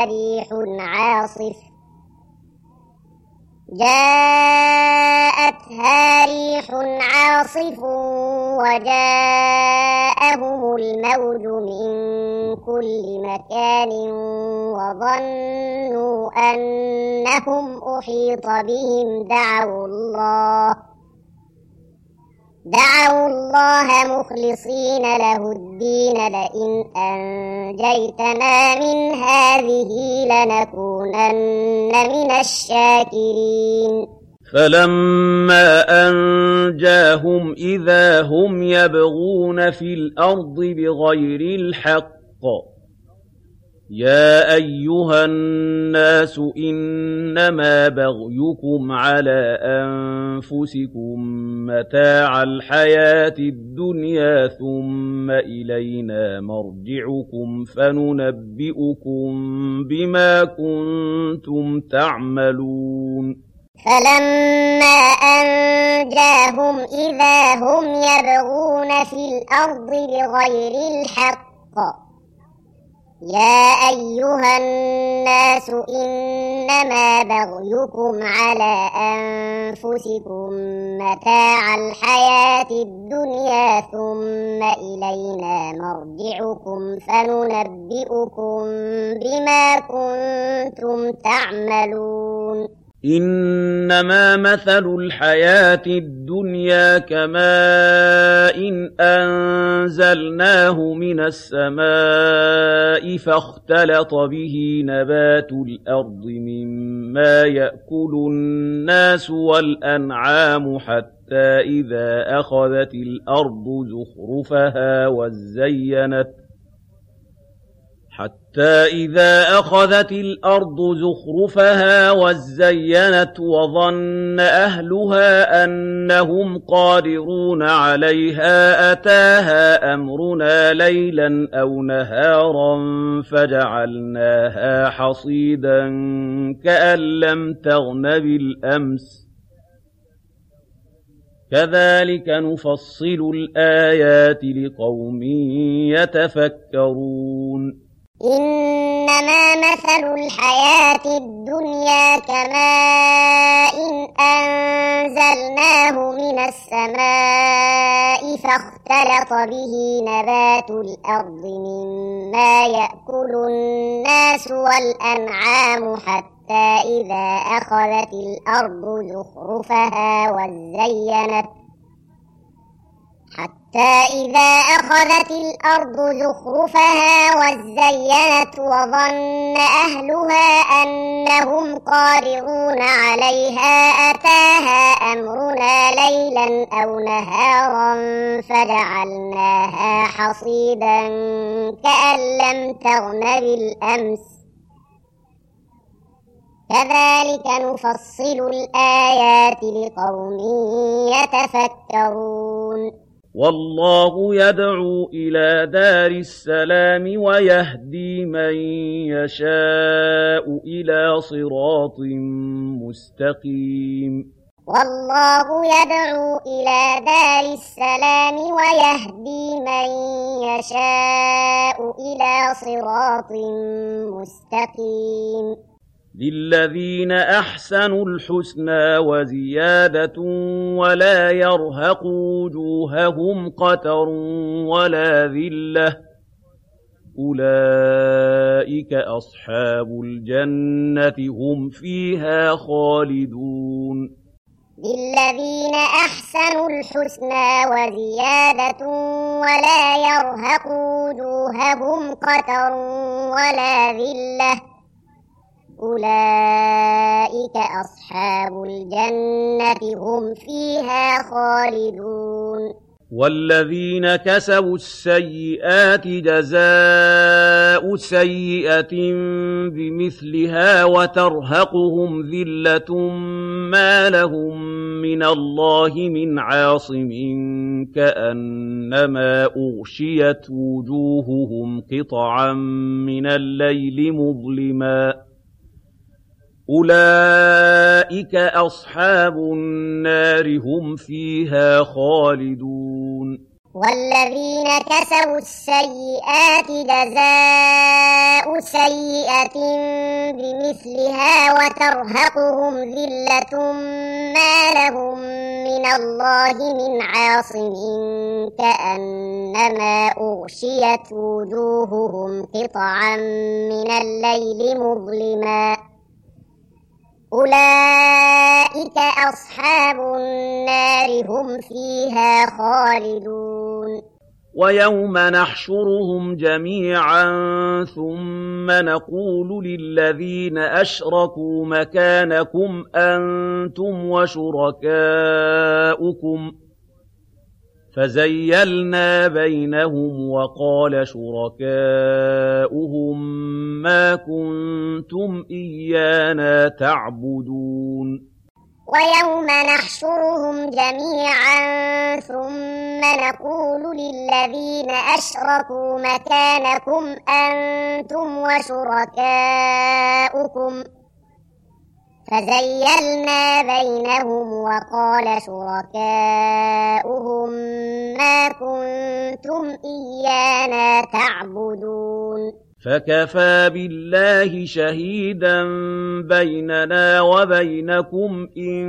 رِيحٌ عَاصِفٌ وَجَاءَهُمُ الْمَوْجُ مِن كُلِّ مَكَانٍ وَظَنُّوا أَنَّهُمْ أُحِيطَ بِهِمْ دَعَوُا اللَّهَ مُخْلِصِينَ لَهُ الدِّينَ لَئِنْ أَنجَيْتَنَا مِنْ هَٰذِهِ لَنَكُونَنَّ مِنَ الشَّاكِرِينَ فَلَمَّا أَنجَاهُمْ إِذَا هُمْ يَبْغُونَ فِي الْأَرْضِ بِغَيْرِ الْحَقِّ يَا أَيُّهَا النَّاسُ إِنَّمَا بَغْيُكُمْ عَلَىٰ أَنفُسِكُم مَّتَاعَ الْحَيَاةِ الدُّنْيَا ثُمَّ إِلَيْنَا مَرْجِعُكُمْ فَنُنَبِّئُكُم بِمَا كُنتُمْ تَعْمَلُونَ فَلَمَّا أَنجَاهُمْ إِذَا هُمْ يَبْغُونَ في الْأَرْضِ بِغَيْرِ الْحَقِّ يَا أَيُّهَا النَّاسُ إِنَّمَا بَغْيُكُمْ عَلَىٰ أَنفُسِكُم مَّتَاعَ الْحَيَاةِ الدُّنْيَا ثُمَّ إِلَيْنَا مَرْجِعُكُمْ فَنُنَبِّئُكُم بِمَا كُنتُمْ تعملون إِنَّمَا مَثَلُ الْحَيَاةِ الدُّنْيَا كَمَاءٍ أَنزَلْنَاهُ مِنَ السَّمَاءِ فَاخْتَلَطَ بِهِ نَبَاتُ الْأَرْضِ مِمَّا يَأْكُلُ النَّاسُ وَالْأَنْعَامُ حَتَّىٰ إِذَا أَخَذَتِ الْأَرْضُ زُخْرُفَهَا وَازَّيَّنَتْ وَظَنَّ أَهْلُهَا أَنَّهُمْ قَادِرُونَ عَلَيْهَا أَتَاهَا أَمْرُنَا لَيْلًا أَوْ نَهَارًا فَجَعَلْنَاهَا حَصِيدًا كَأَن لَّمْ تَغْنَ بِالْأَمْسِ كَذَٰلِكَ نُفَصِّلُ الْآيَاتِ لِقَوْمٍ يَتَفَكَّرُونَ إِنَّمَا مَثَلُ الْحَيَاةِ الدُّنْيَا كَمَاءٍ أَنزَلْنَاهُ مِنَ السَّمَاءِ فَاخْتَلَطَ بِهِ نَبَاتُ الْأَرْضِ مِمَّا يَأْكُلُ النَّاسُ وَالْأَنْعَامُ حَتَّىٰ حتى إذا أخذت الأرض زخرفها وزينت وظن أهلها أنهم قادرون عليها أتاها أمرنا ليلا أو نهارا فجعلناها حصيدا كأن لم تغن بالأمس كذلك نفصل الآيات لقوم يتفكرون والله يدعو إلى دار السلام ويهدي من يشاء إلى صراط مستقيم والله يدعو إلى دار السلام ويهدي من يشاء إلى صراط مستقيم للذين أحسنوا الحسنى وزيادة ولا يرهق وجوههم قتر ولا ذلة أولئك أصحاب الجنة هم فيها خالدون للذين أحسنوا الحسنى وزيادة ولا يرهق وجوههم قتر ولا ذلة أولئك أصحاب الجنة هم فيها خالدون والذين كسبوا السيئات جزاء سيئة بمثلها وترهقهم ذلة ما لهم من الله من عاصم كأنما أغشيت وجوههم قطعا من الليل مظلما أولئك أصحاب النار هم فيها خالدون والذين كسبوا السيئات جزاء سيئة بمثلها وترهقهم ذلة ما لهم من الله من عاصم كأنما أغشيت وجوههم قطعا من الليل مظلما أولئك أصحاب النار هم فيها خالدون ويوم نحشرهم جميعا ثم نقول للذين أشركوا مكانكم أنتم وشركاؤكم فزيلنا بينهم وقال شركاؤهم ما كنتم إيانا تعبدون ويوم نحشرهم جميعا ثم نقول للذين أشركوا مكانكم أنتم وشركاؤكم فزيلنا بينهم وقال شركاؤهم ما كنتم إيانا تعبدون فكفى بالله شهيدا بيننا وبينكم إن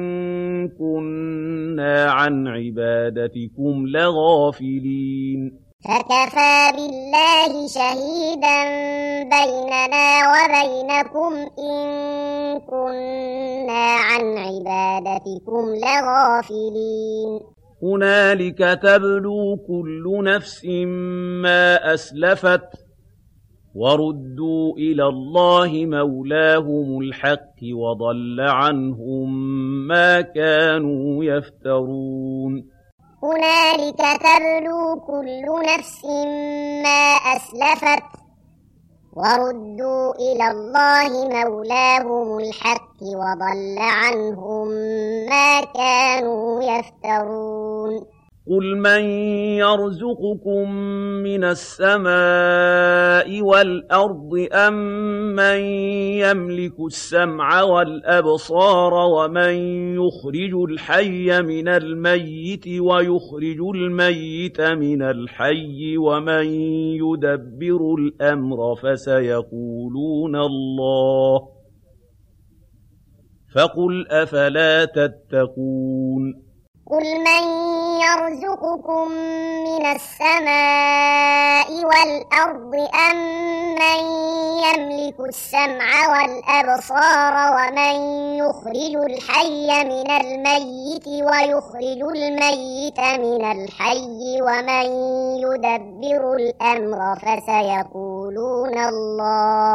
كنا عن عبادتكم لغافلين فكفى بالله شهيدا بيننا وبينكم إن كنا عن عبادتكم لغافلين هنالك تبلو كل نفس ما أسلفت وردوا إلى الله مولاهم الحق وضل عنهم ما كانوا يفترون هنالك تبلو كل نفس ما أسلفت وردوا إلى الله مولاهم الحق وضل عنهم ما كانوا يفترون قل من يرزقكم من السماء والأرض أم من يملك السمع والأبصار ومن يخرج الحي من الميت ويخرج الميت من الحي ومن يدبر الأمر فسيقولون الله فقل أفلا تتقون قل من يرزقكم من السماء والأرض أم من يملك السمع والأبصار ومن يخرج الحي من الميت ويخرج الميت من الحي ومن يدبر الأمر فسيقولون الله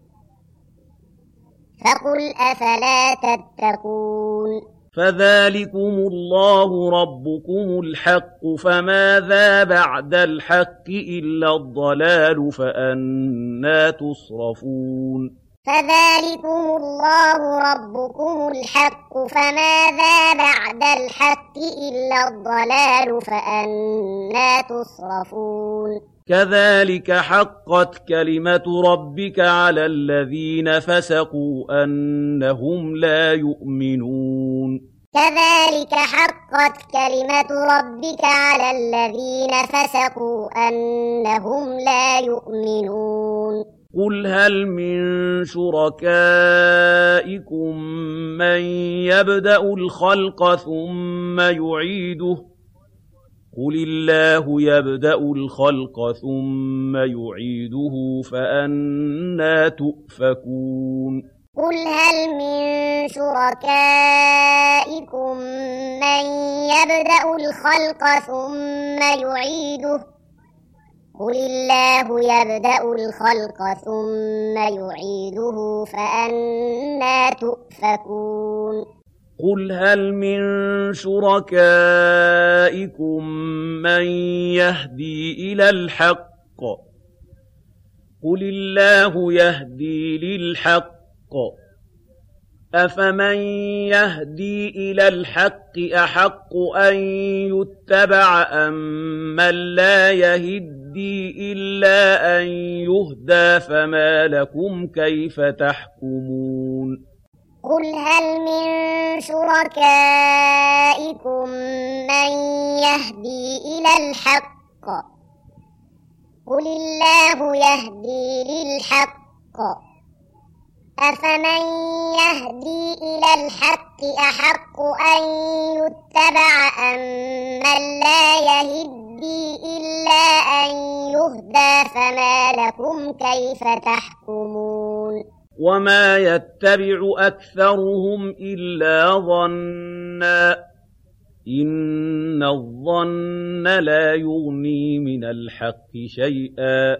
فقل أفلا تتقون فذلكم الله ربكم الحق فماذا بعد الحق إلا الضلال فأنى تصرفون فذلكم الله ربكم الحق فماذا بعد الحق إلا الضلال فأنى تصرفون كذلك حقت كلمة ربك على الذين فسقوا أنهم لا يؤمنون كذلك حقت كلمة ربك على الذين فسقوا أنهم لا يؤمنون قل هل من شركائكم من يبدأ الخلق ثم يعيده قل الله يبدأ الخلق ثم يعيده فأنى تؤفكون قل هل من شركائكم من يبدأ الخلق ثم يعيده قل الله يبدأ الخلق ثم يعيده فأنى تؤفكون قل هل من شركائكم من يهدي إلى الحق قل الله يهدي للحق أفمن يهدي إلى الحق أحق أن يتبع أم من لا يهدي إلا أن يهدى فما لكم كيف تحكمون قل هل من شركائكم من يهدي إلى الحق قل الله يهدي للحق أفمن يهدي إلى الحق أحق أن يتبع أم من لا يهدي إلا أن يهدى فما لكم كيف تحكمون وما يتبع أكثرهم إلا ظنا إن الظن لا يغني من الحق شيئا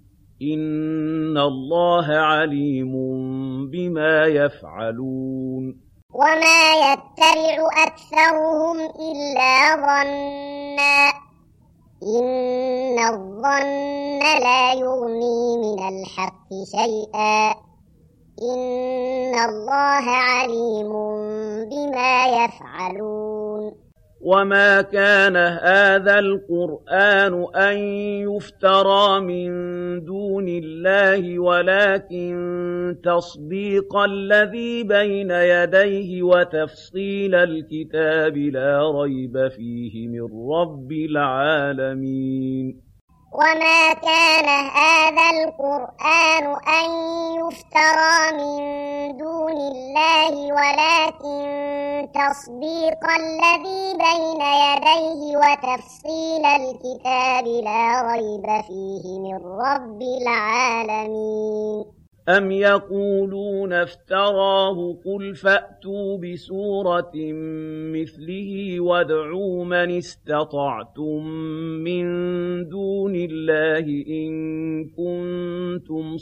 إن الله عليم بما يفعلون وما يتبع أكثرهم إلا ظنا إن الظن لا يغني من الحق شيئا إن الله عليم بما يفعلون وما كان هذا القرآن أن يفترى من دون الله ولكن تصديق الذي بين يديه وتفصيل الكتاب لا ريب فيه من رب العالمين وما كان هذا القرآن أن يفترى من دون الله ولكن تصديق الذي بين يديه وتفصيل الكتاب لا ريب فيه من رب العالمين أم يقولون افتراه قل فأتوا بسورة مثله وادعوا من استطعتم من دون الله إن كنتم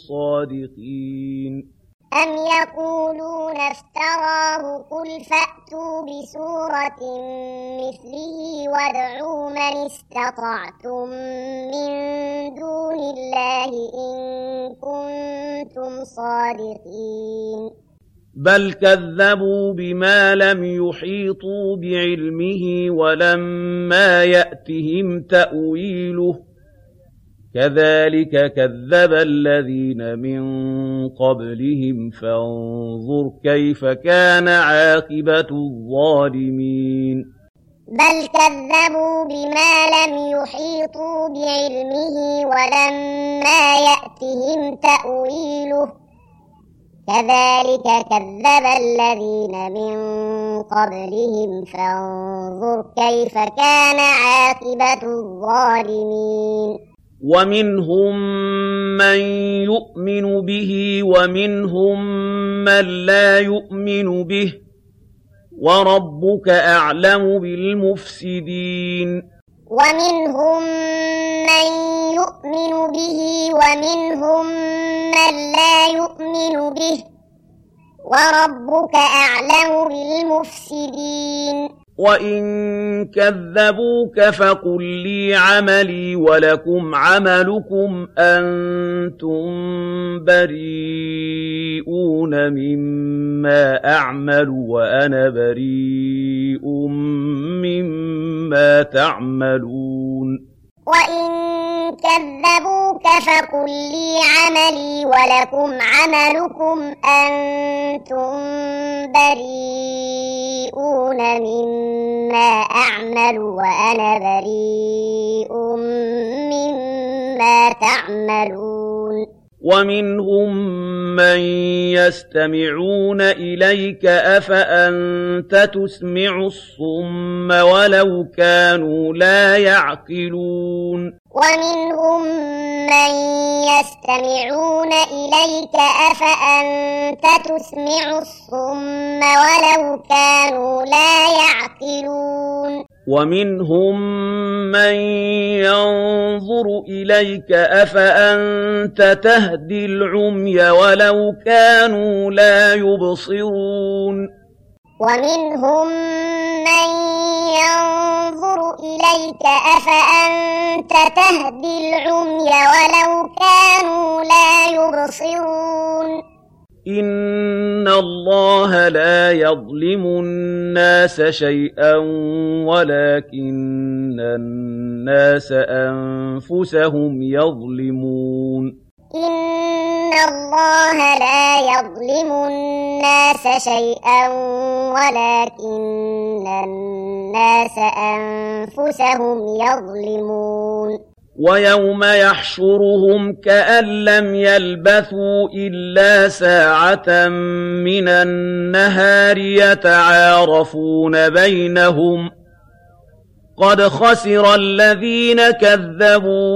صادقين أم يقولون افتراه قل فأتوا بسورة مثله وادعوا من استطعتم من دون الله إن كنتم صادقين بل كذبوا بما لم يحيطوا بعلمه ولما يأتهم تأويله كذلك كذب الذين من قبلهم فانظر كيف كان عاقبة الظالمين بل كذبوا بما لم يحيطوا بعلمه ولما يأتهم تأويله كذلك كذب الذين من قبلهم فانظر كيف كان عاقبة الظالمين ومنهم من يؤمن به ومنهم من لا يؤمن به وربك أعلم بالمفسدين ومنهم من يؤمن به ومنهم من لا يؤمن به وربك أعلم بالمفسدين وإن كذبوك فقل لي عملي ولكم عملكم أنتم بريئون مما أعمل وأنا بريء مما تعملون وإن كذبوك فقل لي عملي ولكم عملكم أنتم بريئون مما أعمل وأنا بريء مما تعملون ومنهم من يستمعون إليك أفأنت تسمع الصم ولو كانوا لا يعقلون ومنهم من يستمعون إليك أفأنت تسمع الصم ولو كانوا لا يعقلون ومنهم من ينظر إليك أفأنت تهدي العمي ولو كانوا لا يبصرون ومنهم من ينظر إليك أفأنت تهدي العمي ولو كانوا لا يبصرون إن الله لا يظلم الناس شيئا ولكن الناس أنفسهم يظلمون إن الله لا يظلم الناس شيئا ولكن الناس أنفسهم يظلمون ويوم يحشرهم كأن لم يلبثوا إلا ساعة من النهار يتعارفون بينهم قد خسر الذين كذبوا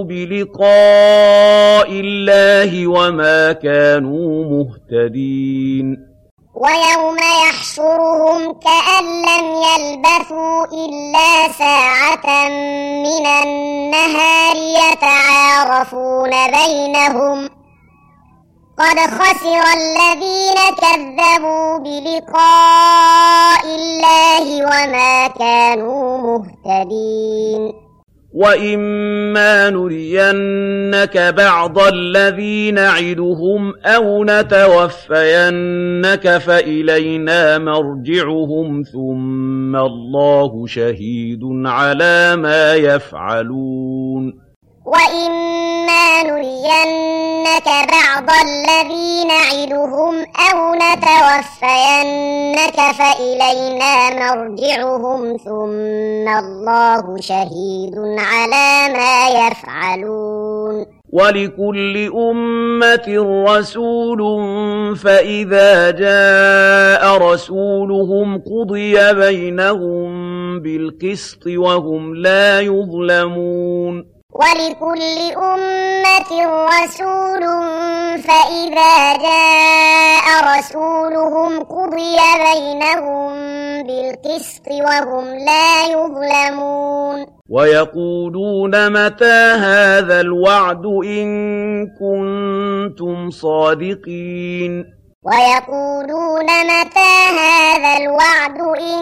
بلقاء الله وما كانوا مهتدين ويوم يحشرهم كأن لم يلبثوا إلا ساعة من النهار يتعارفون بينهم قد خسر الذين كذبوا بلقاء الله وما كانوا مهتدين وَإِمَّا نُرِيَنَّكَ بَعْضَ الَّذِي نَعِدُهُمْ أَوْ نَتَوَفَّيَنَّكَ فَإِلَيْنَا مَرْجِعُهُمْ ثُمَّ اللَّهُ شَهِيدٌ عَلَى مَا يَفْعَلُونَ وَإِمَّا نُرِيَنَّكَ بَعْضَ الَّذِي نَعِدُهُمْ أَوْ نَتَوَفَّيَنَّكَ فَإِلَيْنَا مَرْجِعُهُمْ ثُمَّ اللَّهُ شَهِيدٌ عَلَى مَا يَفْعَلُونَ وَلِكُلِّ أُمَّةٍ رَّسُولٌ فَإِذَا جَاءَ رَسُولُهُمْ قُضِيَ بَيْنَهُم بِالْقِسْطِ وَهُمْ لَا يُظْلَمُونَ وَلِكُلِّ أُمَّةٍ رَّسُولٌ فَإِذَا جَاءَ رَسُولُهُمْ قُضِيَ بَيْنَهُم بِالْقِسْطِ وَهُمْ لَا يُظْلَمُونَ وَيَقُولُونَ مَتَىٰ هَٰذَا الْوَعْدُ إِن كُنتُمْ صَادِقِينَ وَيَقُولُونَ مَتَىٰ هَٰذَا الْوَعْدُ إِن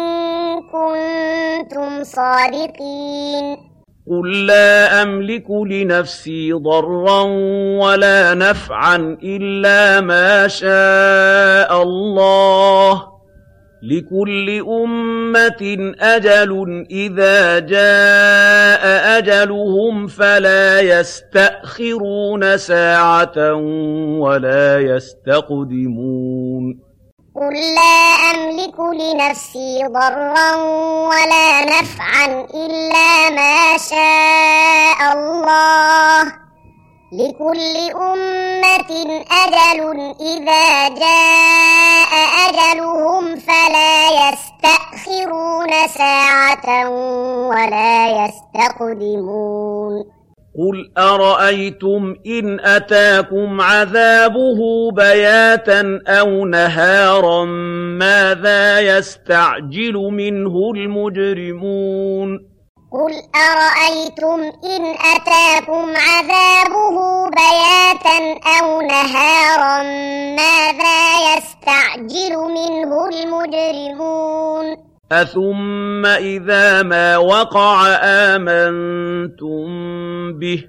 كُنتُمْ صَادِقِينَ قُل لَّا أَمْلِكُ لِنَفْسِي ضَرًّا وَلَا نَفْعًا إِلَّا مَا شَاءَ اللَّهُ ۗ لِكُلِّ أُمَّةٍ أَجَلٌ إِذَا جَاءَ أَجَلُهُمْ فَلَا يَسْتَأْخِرُونَ سَاعَةً وَلَا يَسْتَقْدِمُونَ قُل لَّا أَمْلِكُ لِنَفْسِي ضَرًّا وَلَا نَفْعًا إِلَّا مَا شَاءَ اللَّهُ ۗ لكل أمة أجل إذا جاء أجلهم فلا يستأخرون ساعة ولا يستقدمون قل أرأيتم إن أتاكم عذابه بياتا أو نهارا ماذا يستعجل منه المجرمون قل أرأيتم إن أتاكم عذابه بياتا أو نهارا ماذا يستعجل منه المجرمون أثم إذا ما وقع آمنتم به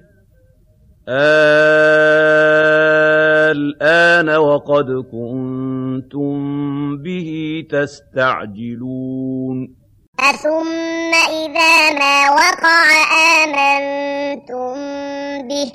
الآن وقد كنتم به تستعجلون أثم إذا ما وقع آمنتم به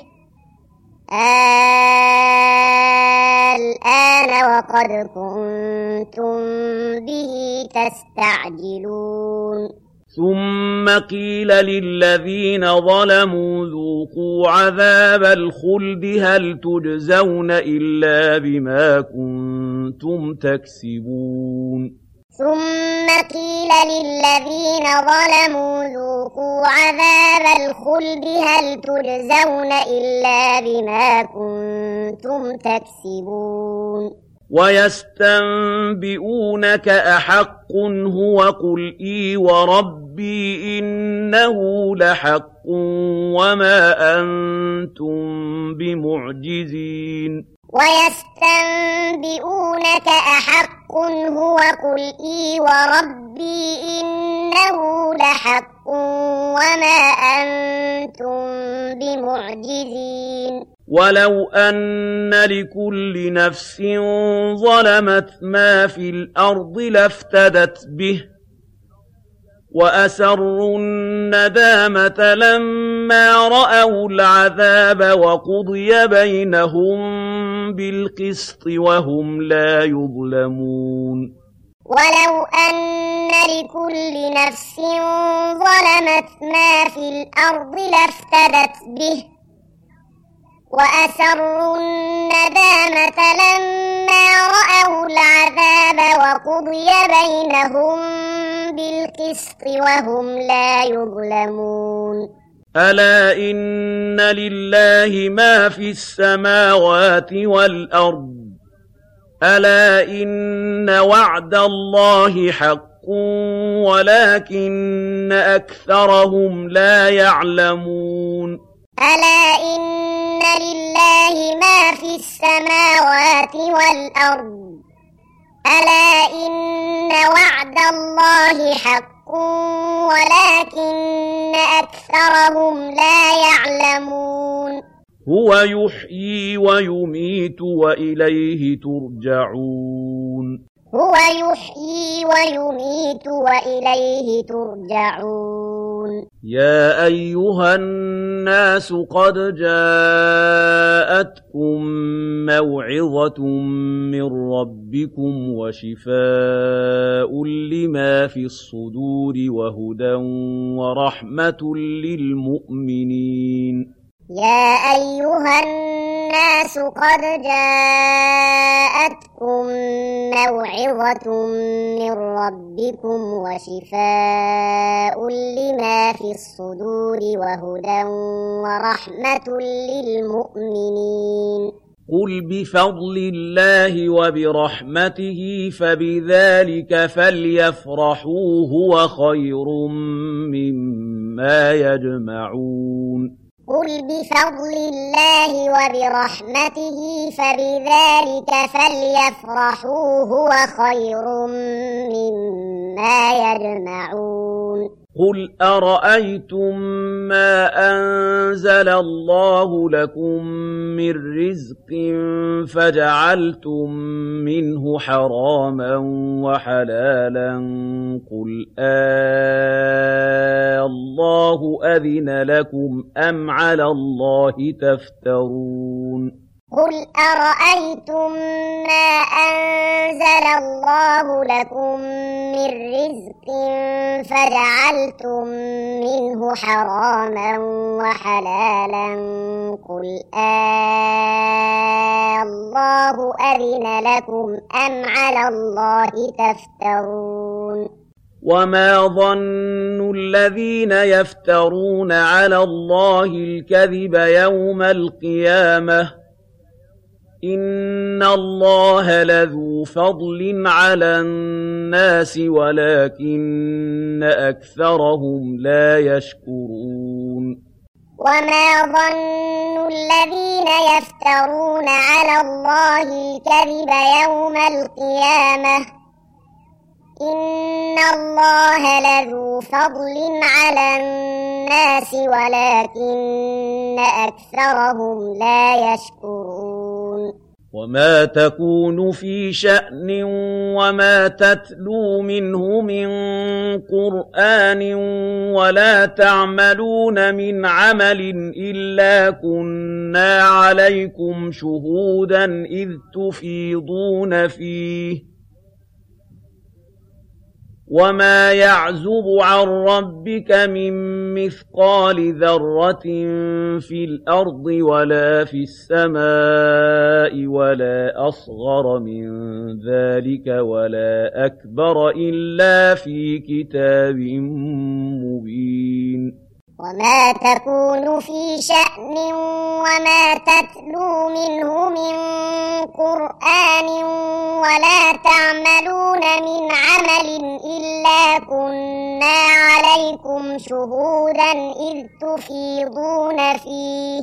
الآن وقد كنتم به تستعجلون ثم قيل للذين ظلموا ذوقوا عذاب الخلد هل تجزون إلا بما كنتم تكسبون ثم قيل للذين ظلموا ذوقوا عذاب الخلد هل تجزون إلا بما كنتم تكسبون ويستنبئونك أحق هو قل إي وربي إنه لحق وما أنتم بمعجزين ويستنبئونك أحق هو قل إي وربي إنه لحق وما أنتم بمعجزين ولو أن لكل نفس ظلمت ما في الأرض لافتدت به وأسروا الندامة لما رأوا العذاب وقضي بينهم بالقسط وهم لا يظلمون ولو أن لكل نفس ظلمت ما في الأرض لافتدت به وأسروا الندامة لما رأوا العذاب وقضي بينهم بالقسط وهم لا يظلمون ألا إن لله ما في السماوات والأرض ألا إن وعد الله حق ولكن أكثرهم لا يعلمون ألا إن لله ما في السماوات والأرض ألا إن وعد الله حق ولكن أكثرهم لا يعلمون هو يحيي ويميت وإليه ترجعون هو يحيي ويميت وإليه ترجعون يا أيها الناس قد جاءتكم موعظة من ربكم وشفاء لما في الصدور وهدى ورحمة للمؤمنين يا أيها الناس قد جاءتكم موعظة من ربكم وشفاء لما في الصدور وهدى ورحمة للمؤمنين قل بفضل الله وبرحمته فبذلك فليفرحوا هو خير مما يجمعون قل بفضل الله وبرحمته فبذلك فليفرحوا هو خير مما يجمعون قل أرأيتم ما أنزل الله لكم من رزق فجعلتم منه حراما وحلالا قل الله أذن لكم أم على الله تفترون قل أرأيتم ما أنزل الله لكم من رزق فجعلتم منه حراما وحلالا قل الله أذن لكم أم على الله تفترون وما ظن الذين يفترون على الله الكذب يوم القيامة إن الله لذو فضل على الناس ولكن أكثرهم لا يشكرون وما ظن الذين يفترون على الله الكذب يوم القيامة إن الله لذو فضل على الناس ولكن أكثرهم لا يشكرون وما تكون في شأن وما تتلو منه من قرآن ولا تعملون من عمل إلا كنا عليكم شهودا إذ تفيضون فيه وما يعزب عن ربك من مثقال ذرة في الأرض ولا في السماء ولا أصغر من ذلك ولا أكبر إلا في كتاب مبين وما تكون في شأن وما تتلو منه من قرآن ولا تعملون من عمل إلا كنا عليكم شهودا إذ تفيضون فيه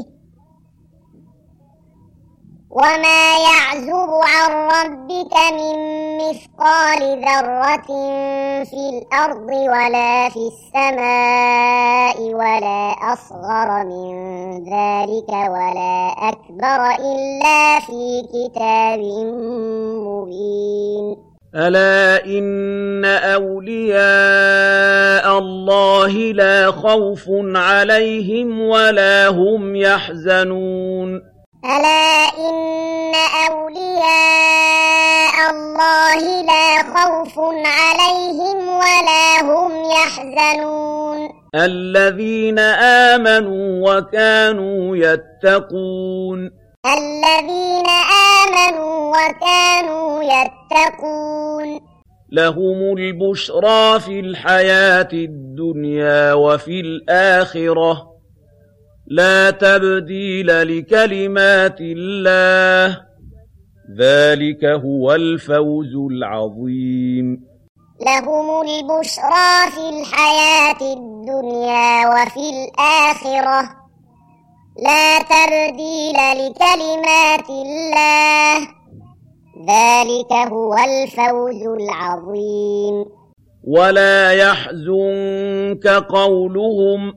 وما يعزب عن ربك من مثقال ذرة في الأرض ولا في السماء ولا أصغر من ذلك ولا أكبر إلا في كتاب مبين ألا إن أولياء الله لا خوف عليهم ولا هم يحزنون ألا إن أولياء الله لا خوف عليهم ولا هم يحزنون الذين آمنوا وكانوا يتقون الذين آمنوا وكانوا يتقون لهم البشرى في الحياة الدنيا وفي الآخرة لا تبديل لكلمات الله ذلك هو الفوز العظيم لهم البشرى في الحياة الدنيا وفي الآخرة لا تبديل لكلمات الله ذلك هو الفوز العظيم ولا يحزنك قولهم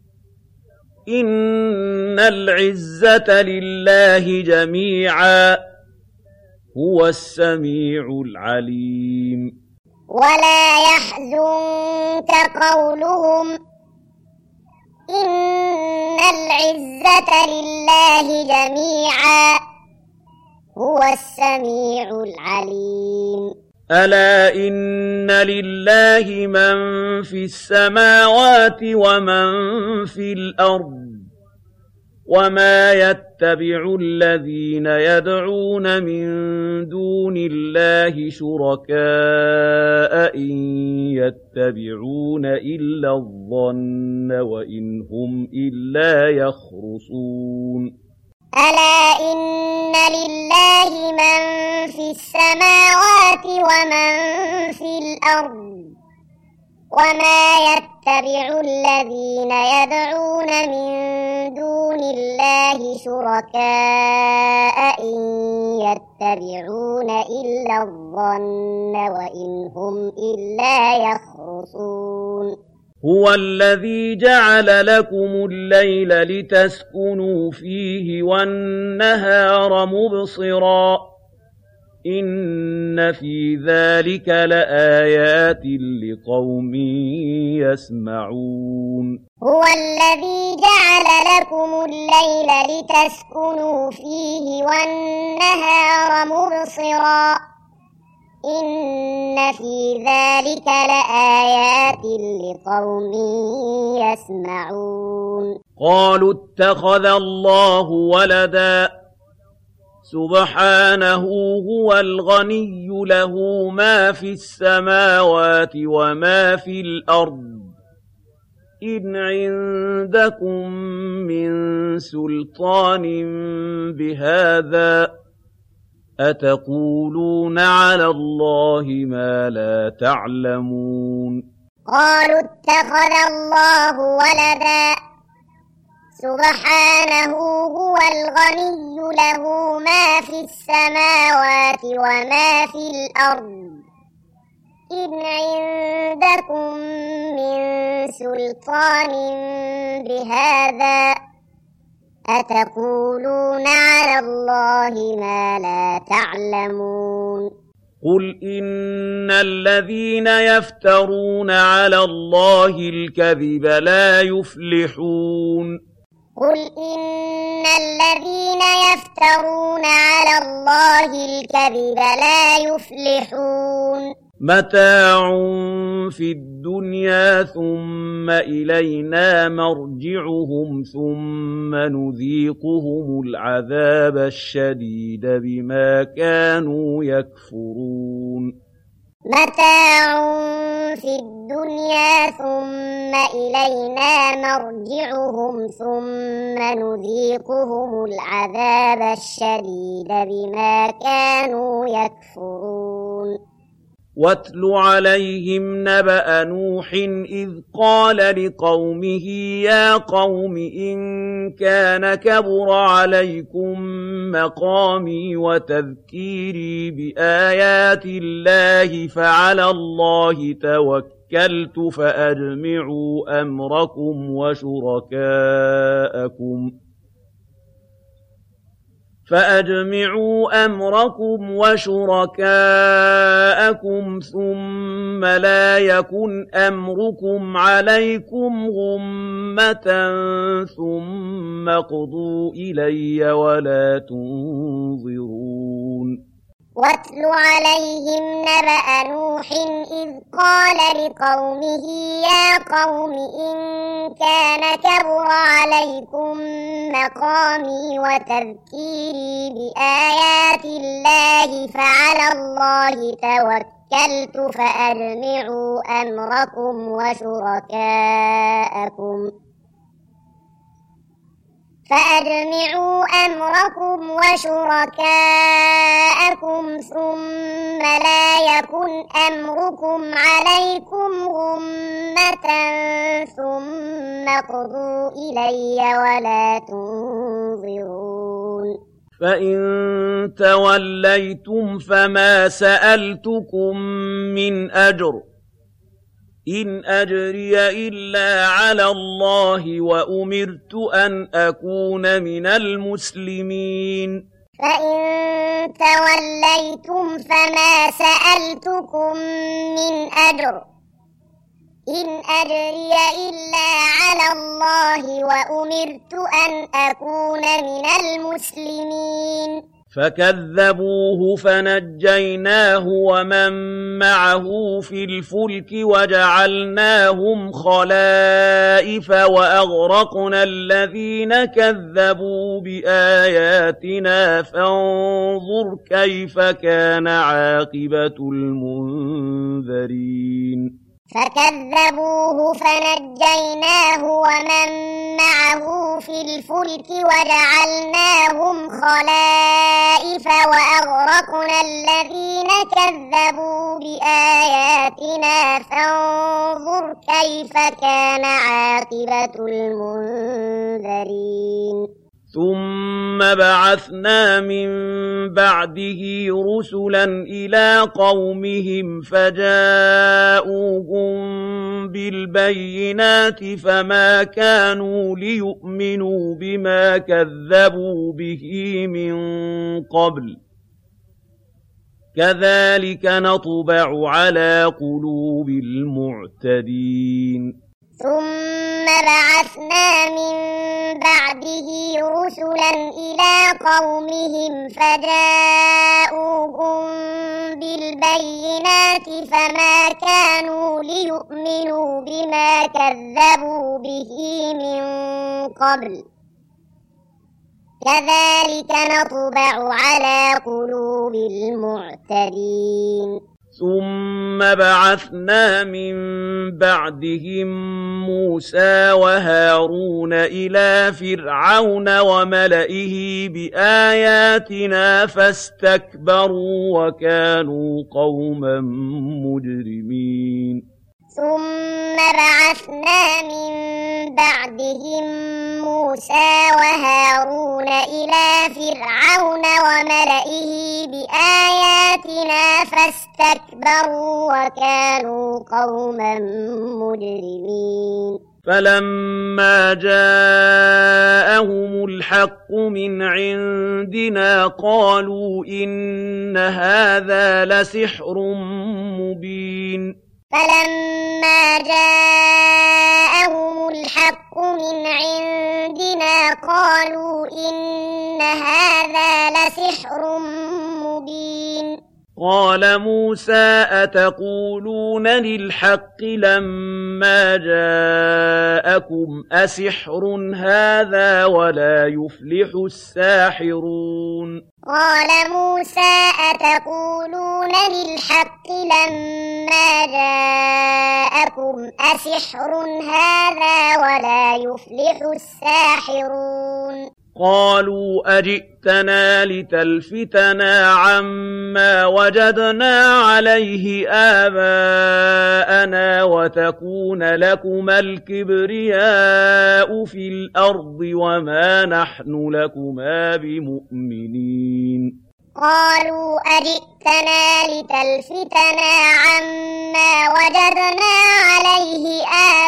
إن العزة لله جميعا هو السميع العليم ولا يحزنك قولهم إن العزة لله جميعا هو السميع العليم ألا إن لله من في السماوات ومن في الأرض وما يتبع الذين يدعون من دون الله شركاء إن يتبعون إلا الظن وإن هم إلا يخرصون ألا إن لله من في السماوات ومن في الأرض وما يتبع الذين يدعون من دون الله شركاء إن يتبعون إلا الظن وإن هم إلا يخرصون هو الذي جعل لكم الليل لتسكنوا فيه والنهار مبصرا إن في ذلك لآيات لقوم يسمعون هو الذي جعل لكم الليل لتسكنوا فيه والنهار مبصرا إن في ذلك لآيات لقوم يسمعون قالوا اتخذ الله ولدا سبحانه هو الغني له ما في السماوات وما في الأرض إن عندكم من سلطان بهذا أتقولون على الله ما لا تعلمون قالوا اتخذ الله ولدا سبحانه هو الغني له ما في السماوات وما في الأرض إن عندكم من سلطان بهذا أتقولون على الله ما لا تعلمون قل إن الذين يفترون على الله الكذب لا يفلحون قل إن الذين يفترون على الله الكذب لا يفلحون متاع في الدنيا ثم إلينا مرجعهم ثم نذيقهم العذاب الشديد بما كانوا يكفرون متاع في الدنيا ثم إلينا مرجعهم ثم نذيقهم العذاب الشديد بما كانوا يكفرون واتل عليهم نبأ نوح إذ قال لقومه يا قوم إن كان كبر عليكم مقامي وتذكيري بآيات الله فعلى الله توكلت فأجمعوا أمركم وشركاءكم ثم لا يكن أمركم عليكم غمة ثم اقضوا إلي ولا تنظرون واتل عليهم نبأ نوح إذ قال لقومه يا قوم إن كان كبر عليكم مقامي وتذكيري بآيات الله فعلى الله توكلت فأجمعوا أمركم وشركاءكم ثم لا يكن أمركم عليكم غمة ثم اقضوا إلي ولا تنظرون فإن توليتم فما سألتكم من أجر إن أجري إلا على الله وأمرت أن أكون من المسلمين فإن توليتم فما سألتكم من أجر إن أجري إلا على الله وأمرت أن أكون من المسلمين فكذبوه فنجيناه ومن معه في الفلك وجعلناهم خلائف وأغرقنا الذين كذبوا بآياتنا فانظر كيف كان عاقبة المنذرين فكذبوه فنجيناه ومن معه في الفلك وجعلناهم خلائف وأغرقنا الذين كذبوا بآياتنا فانظر كيف كان عاقبة المنذرين ثم بعثنا من بعده رسلا إلى قومهم فجاءوهم بالبينات فما كانوا ليؤمنوا بما كذبوا به من قبل كذلك نطبع على قلوب المعتدين ثم بعثنا من بعده رسلا إلى قومهم فجاءوهم بالبينات فما كانوا ليؤمنوا بما كذبوا به من قبل كذلك نطبع على قلوب المعتدين ثم بعثنا من بعدهم موسى وهارون إلى فرعون وملئه بآياتنا فاستكبروا وكانوا قوما مجرمين ثم بعثنا من بعدهم موسى وهارون إلى فرعون وملئه بآياتنا فاستكبروا وكانوا قوما مجرمين فلما جاءهم الحق من عندنا قالوا إن هذا لسحر مبين فلما جاءهم الحق من عندنا قالوا إن هذا لسحر مبين قال موسى أتقولون للحق لما جاءكم أسحر هذا ولا يفلح الساحرون قال موسى أتقولون للحق لما جاءكم أسحر هذا ولا يفلح الساحرون قالوا أجئتنا لتلفتنا عما وجدنا عليه آباءنا وتكون لكما الكبرياء في الأرض وما نحن لكما بمؤمنين قالوا أجئتنا لتلفتنا عما وجدنا عليه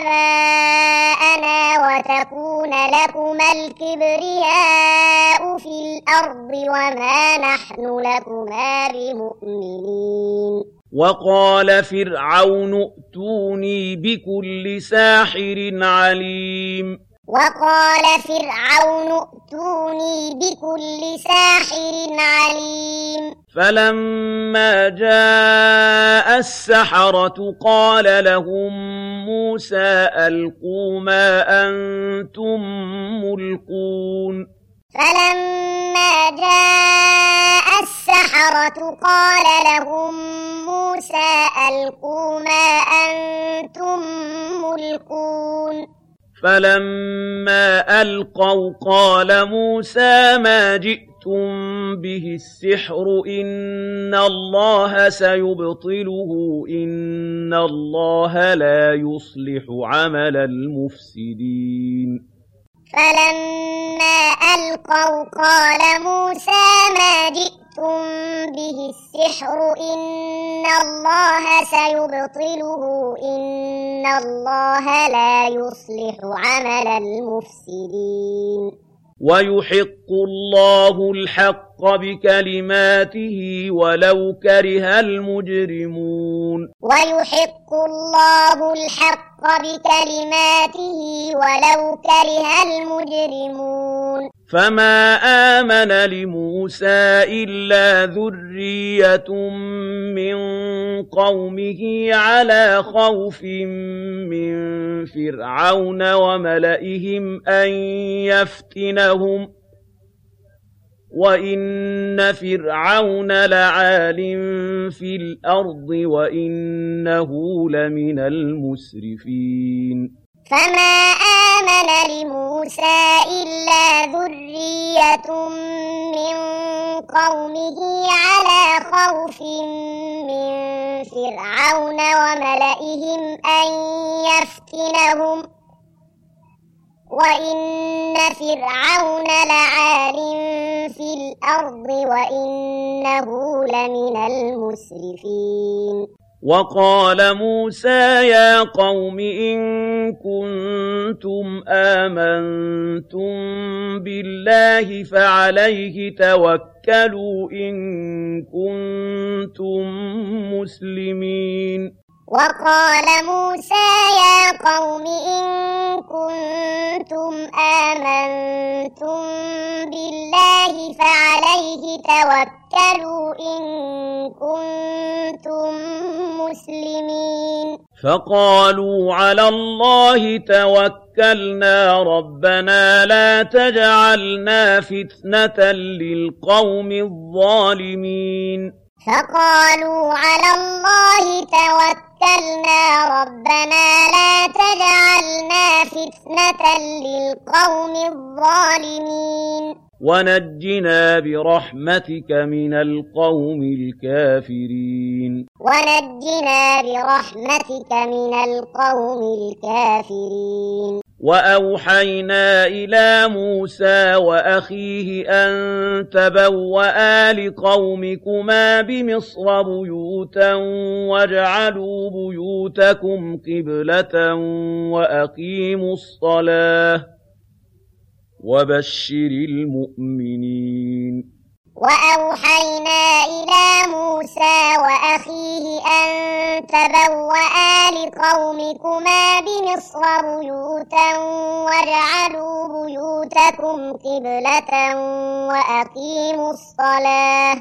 آباءنا وتكون لكما الكبرياء في الأرض وما نحن لكما بمؤمنين وقال فرعون ائتوني بكل ساحر عليم وقال فرعون ائتوني بكل ساحر عليم فلما جاء السحرة قال لهم موسى ألقوا ما أنتم ملقون فلما جاء السحرة قال لهم موسى ألقوا ما أنتم ملقون فلما ألقوا قال موسى ما جئتم به السحر إن الله سيبطله إن الله لا يصلح عمل المفسدين فلما ألقوا قال موسى ما جئتم به السحر إن الله سيبطله إن الله لا يصلح عمل المفسدين ويحق الله الحق بكلماته ولو كره المجرمون ويحق الله الحق بكلماته ولو كره المجرمون فما آمن لموسى إلا ذرية من قومه على خوف من فرعون وملئهم أن يفتنهم وإن فرعون لعال في الأرض وإنه لمن المسرفين فما آمن لموسى إلا ذرية من قومه على خوف من فرعون وملئهم أن يفتنهم وإن فرعون لعال في الأرض وإنه لمن المسرفين وقال موسى يا قوم إن كنتم آمنتم بالله فعليه توكلوا إن كنتم مسلمين وقال موسى يا قوم إن كنتم آمنتم بالله فعليه توكلوا إن كنتم مسلمين فقالوا على الله توكلنا ربنا لا تجعلنا فتنة للقوم الظالمين فقالوا على الله توكلنا ربنا لا تجعلنا فتنة للقوم الظالمين ونجنا برحمتك من القوم الكافرين ونجنا برحمتك من القوم الكافرين وأوحينا إلى موسى وأخيه أن تبوأ لقومكما بمصر بيوتا واجعلوا بيوتكم قبلة وأقيموا الصلاة وبشر المؤمنين وأوحينا إلى موسى وأخيه أن تبوأ لقومكما بمصر بيوتا واجعلوا بيوتكم قبلة وأقيموا الصلاة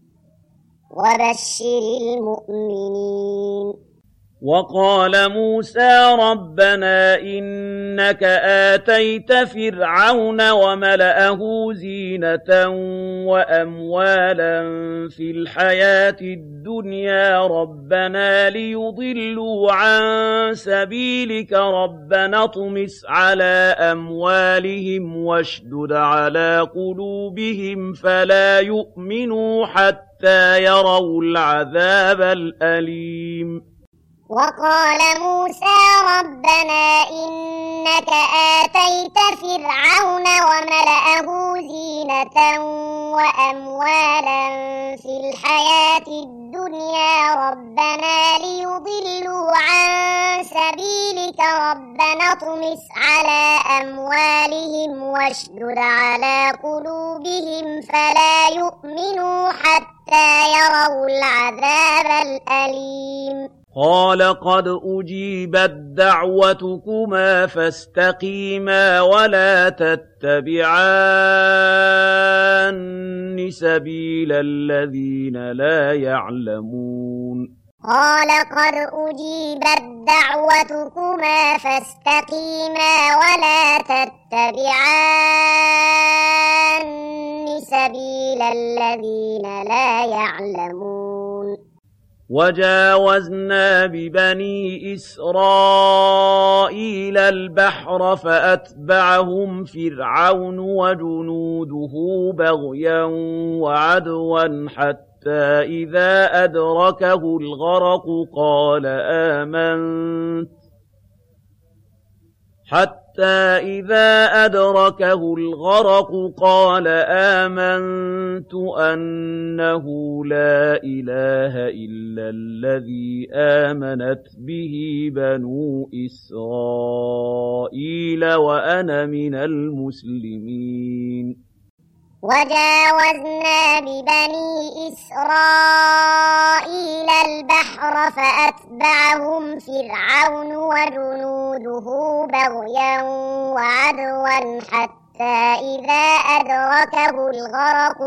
وبشر المؤمنين وقال موسى ربنا إنك آتيت فرعون وملأه زينة وأموالا في الحياة الدنيا ربنا ليضلوا عن سبيلك ربنا اطمس على أموالهم واشدد على قلوبهم فلا يؤمنوا حتى يروا العذاب الأليم وقال موسى ربنا إنك آتيت فرعون وملأه زينة وأموالا في الحياة الدنيا ربنا ليضلوا عن سبيلك ربنا اطمس على أموالهم واشدد على قلوبهم فلا يؤمنوا حتى يروا العذاب الأليم قال قد أجيبت دعوتكما فاستقيما ولا تتبعان سبيل الذين لا يعلمون قال قد أجيبت دعوتكما فاستقيما ولا تتبعان سبيل الذين لا يعلمون وجاوزنا ببني إسرائيل البحر فأتبعهم فرعون وجنوده بغيا وعدوا حتى إذا أدركه الغرق قال آمنت أنه لا إله إلا الذي آمنت به بنو إسرائيل وأنا من المسلمين وجاوزنا ببني إسرائيل البحر فأتبعهم فرعون وجنوده بغيا وعدوا حتى إذا أدركه الغرق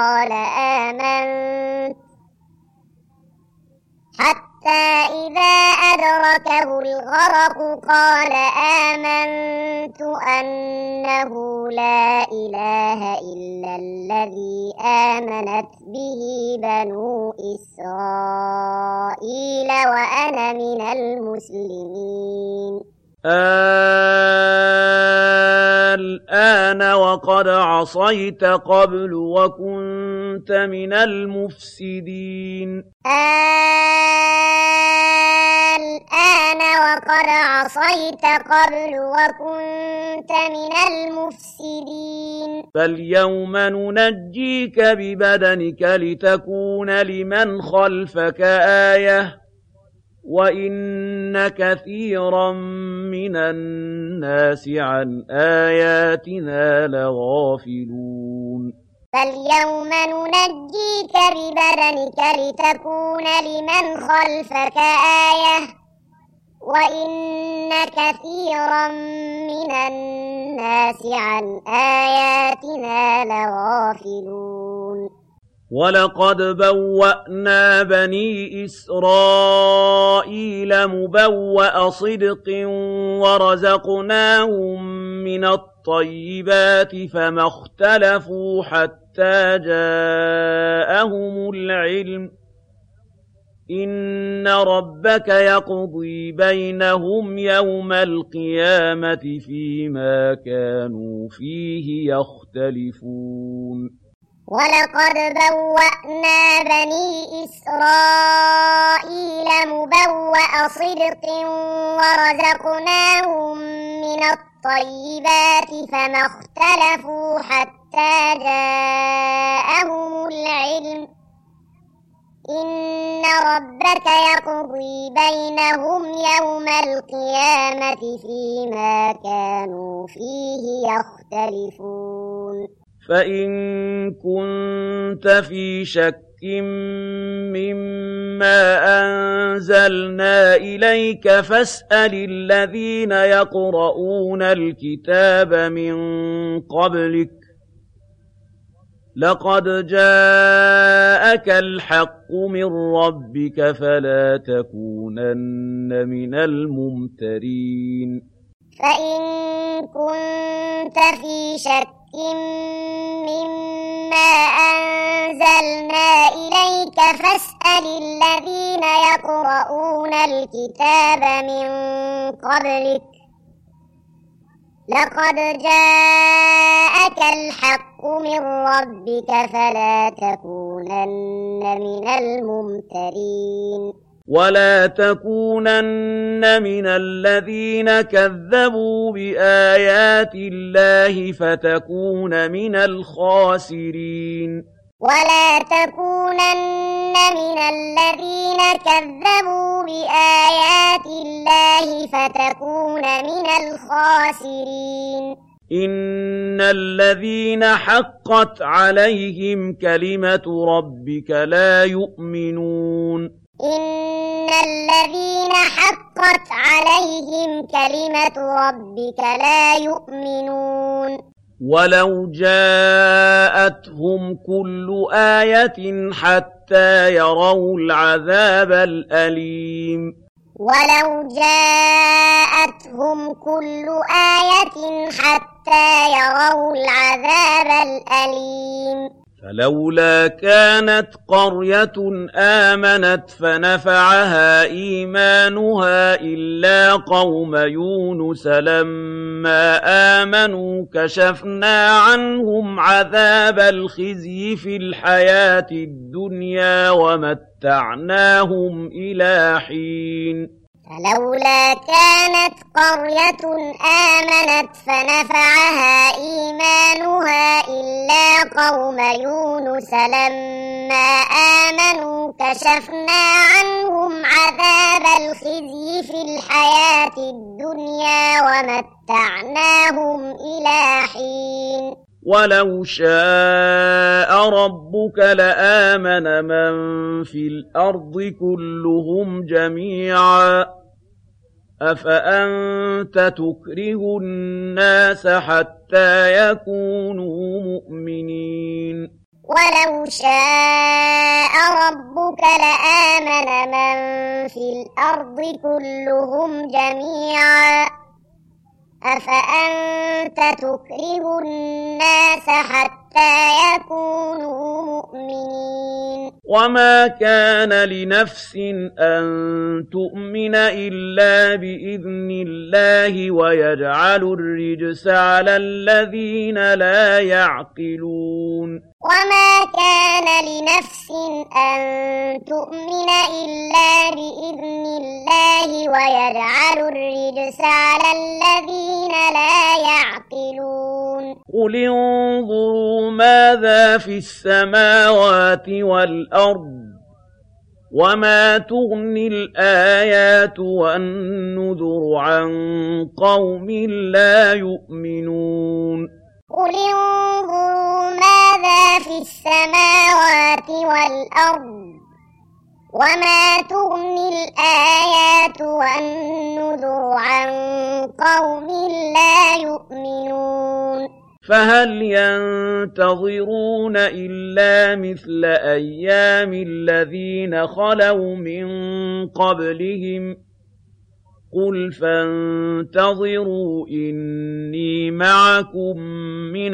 قال آمنت أنه لا إله إلا الذي آمنت به بنو إسرائيل وأنا من المسلمين الآن وقد عصيت قبل وكنت من المفسدين الآن وقد عصيت قبل وكنت من المفسدين فاليوم ننجيك ببدنك لتكون لمن خلفك آية وإن كثيرا من الناس عن آياتنا لغافلون فاليوم ننجيك ببدنك لتكون لمن خلفك آية وإن كثيرا من الناس عن آياتنا لغافلون وَلَقَدْ بَوَّأْنَا بَنِي إِسْرَائِيلَ مُبَوَّأَ صِدْقٍ وَرَزَقْنَاهُم مِّنَ الطَّيِّبَاتِ فَمَا اخْتَلَفُوا حَتَّىٰ جَاءَهُمُ الْعِلْمُ ۚ إِنَّ رَبَّكَ يَقْضِي بَيْنَهُمْ يَوْمَ الْقِيَامَةِ فِيمَا كَانُوا فِيهِ يَخْتَلِفُونَ وَلَقَدْ بَوَّأْنَا بَنِي إِسْرَائِيلَ مُبَوَّأَ صِدْقٍ وَرَزَقْنَاهُم مِّنَ الطَّيِّبَاتِ فَمَا اخْتَلَفُوا حَتَّىٰ جَاءَهُمُ الْعِلْمُ ۚ إِنَّ رَبَّكَ يَقْضِي بَيْنَهُمْ يَوْمَ الْقِيَامَةِ فِيمَا كَانُوا فِيهِ يَخْتَلِفُونَ فَإِن كُنتَ فِي شَكٍّ مِّمَّا أَنزَلْنَا إِلَيْكَ فَاسْأَلِ الَّذِينَ يَقْرَءُونَ الْكِتَابَ مِن قَبْلِكَ ۚ لَقَدْ جَاءَكَ الْحَقُّ مِن رَّبِّكَ فَلَا تَكُونَنَّ مِنَ الْمُمْتَرِينَ فَإِن كُنتَ فِي شَكٍّ مِّمَّا أَنزَلْنَا إِلَيْكَ فَاسْأَلِ الَّذِينَ يَقْرَءُونَ الْكِتَابَ مِن قَبْلِكَ ۚ لَقَدْ جَاءَكَ الْحَقُّ مِن رَّبِّكَ فَلَا تَكُونَنَّ مِنَ الْمُمْتَرِينَ وَلَا تَكُونَنَّ مِنَ الَّذِينَ كَذَّبُوا بِآيَاتِ اللَّهِ فَتَكُونَ مِنَ الْخَاسِرِينَ وَلَا تَكُونَنَّ مِنَ الَّذِينَ كَذَّبُوا بِآيَاتِ اللَّهِ فَتَكُونَ مِنَ الْخَاسِرِينَ إِنَّ الَّذِينَ حَقَّتْ عَلَيْهِمْ كَلِمَةُ رَبِّكَ لَا يُؤْمِنُونَ إِنَّ الَّذِينَ حَقَّتْ عَلَيْهِمْ كَلِمَةُ رَبِّكَ لَا يُؤْمِنُونَ وَلَوْ جَاءَتْهُمْ كُلُّ آيَةٍ حَتَّىٰ يَرَوْا الْعَذَابَ الْأَلِيمَ وَلَوْ جَاءَتْهُمْ كُلُّ آيَةٍ حَتَّىٰ يَرَوْا الْعَذَابَ الْأَلِيمَ فَلَوْلَا كَانَتْ قَرْيَةٌ آمَنَتْ فَنَفَعَهَا إِيمَانُهَا إِلَّا قَوْمَ يُونُسَ لَمَّا آمَنُوا كَشَفْنَا عَنْهُمْ عَذَابَ الْخِزْيِ فِي الْحَيَاةِ الدُّنْيَا وَمَتَّعْنَاهُمْ إِلَىٰ حِينٍ فَلَوْلَا كَانَتْ قَرْيَةٌ آمَنَتْ فَنَفَعَهَا إِيمَانُهَا إِلَّا قَوْمَ يُونُسَ لَمَّا آمَنُوا كَشَفْنَا عَنْهُمْ عَذَابَ الْخِزْيِ فِي الْحَيَاةِ الدُّنْيَا وَمَتَّعْنَاهُمْ إِلَىٰ حِينٍ وَلَوْ شَاءَ رَبُّكَ لَآمَنَ مَن فِي الْأَرْضِ كُلُّهُمْ جَمِيعًا ۚ أَفَأَنتَ تُكْرِهُ النَّاسَ حَتَّىٰ يَكُونُوا مُؤْمِنِينَ وَلَوْ شَاءَ رَبُّكَ لَآمَنَ مَن فِي الْأَرْضِ كُلُّهُمْ جَمِيعًا ۚ أَفَأَنتَ تُكْرِهُ النَّاسَ حَتَّىٰ يَكُونُوا مُؤْمِنِينَ وَمَا كَانَ لِنَفْسٍ أَن تُؤْمِنَ إِلَّا بِإِذْنِ اللَّهِ وَيَجْعَلُ الرِّجْسَ عَلَى الَّذِينَ لَا يَعْقِلُونَ وَمَا كَانَ لِنَفْسٍ أَن تُؤْمِنَ إِلَّا بِإِذْنِ اللَّهِ وَيَجْعَلُ الرِّجْسَ عَلَى الَّذِينَ لَا يَعْقِلُونَ قُلِ انظُرُوا مَاذَا فِي السَّمَاوَاتِ وَالْأَرْضِ وَمَا تُغْنِي الْآيَاتُ وَالنُّذُرُ عَن قَوْمٍ لَّا يُؤْمِنُونَ قُلِ انظُرُوا مَاذَا فِي السَّمَاوَاتِ وَالْأَرْضِ وَمَا تُغْنِي الْآيَاتُ وَالنُّذُرُ عَن قَوْمٍ لَّا يُؤْمِنُونَ فهل ينتظرون إلا مثل أيام الذين خلوا من قبلهم قل فانتظروا إني معكم من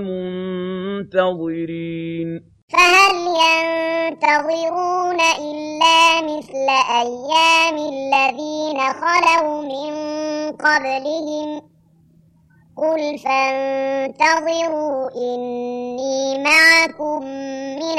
المنتظرين فهل ينتظرون إلا مثل أيام الذين خلوا من قبلهم قل فانتظروا إني معكم من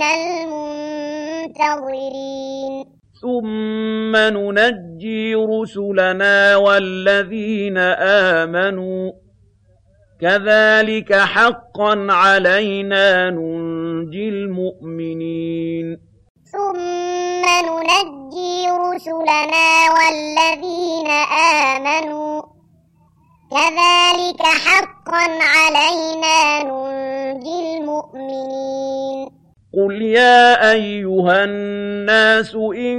المنتظرين ثم ننجي رسلنا والذين آمنوا كذلك حقا علينا ننجي المؤمنين ثم ننجي رسلنا والذين آمنوا كذلك حقا علينا ننجي المؤمنين قل يا أيها الناس إن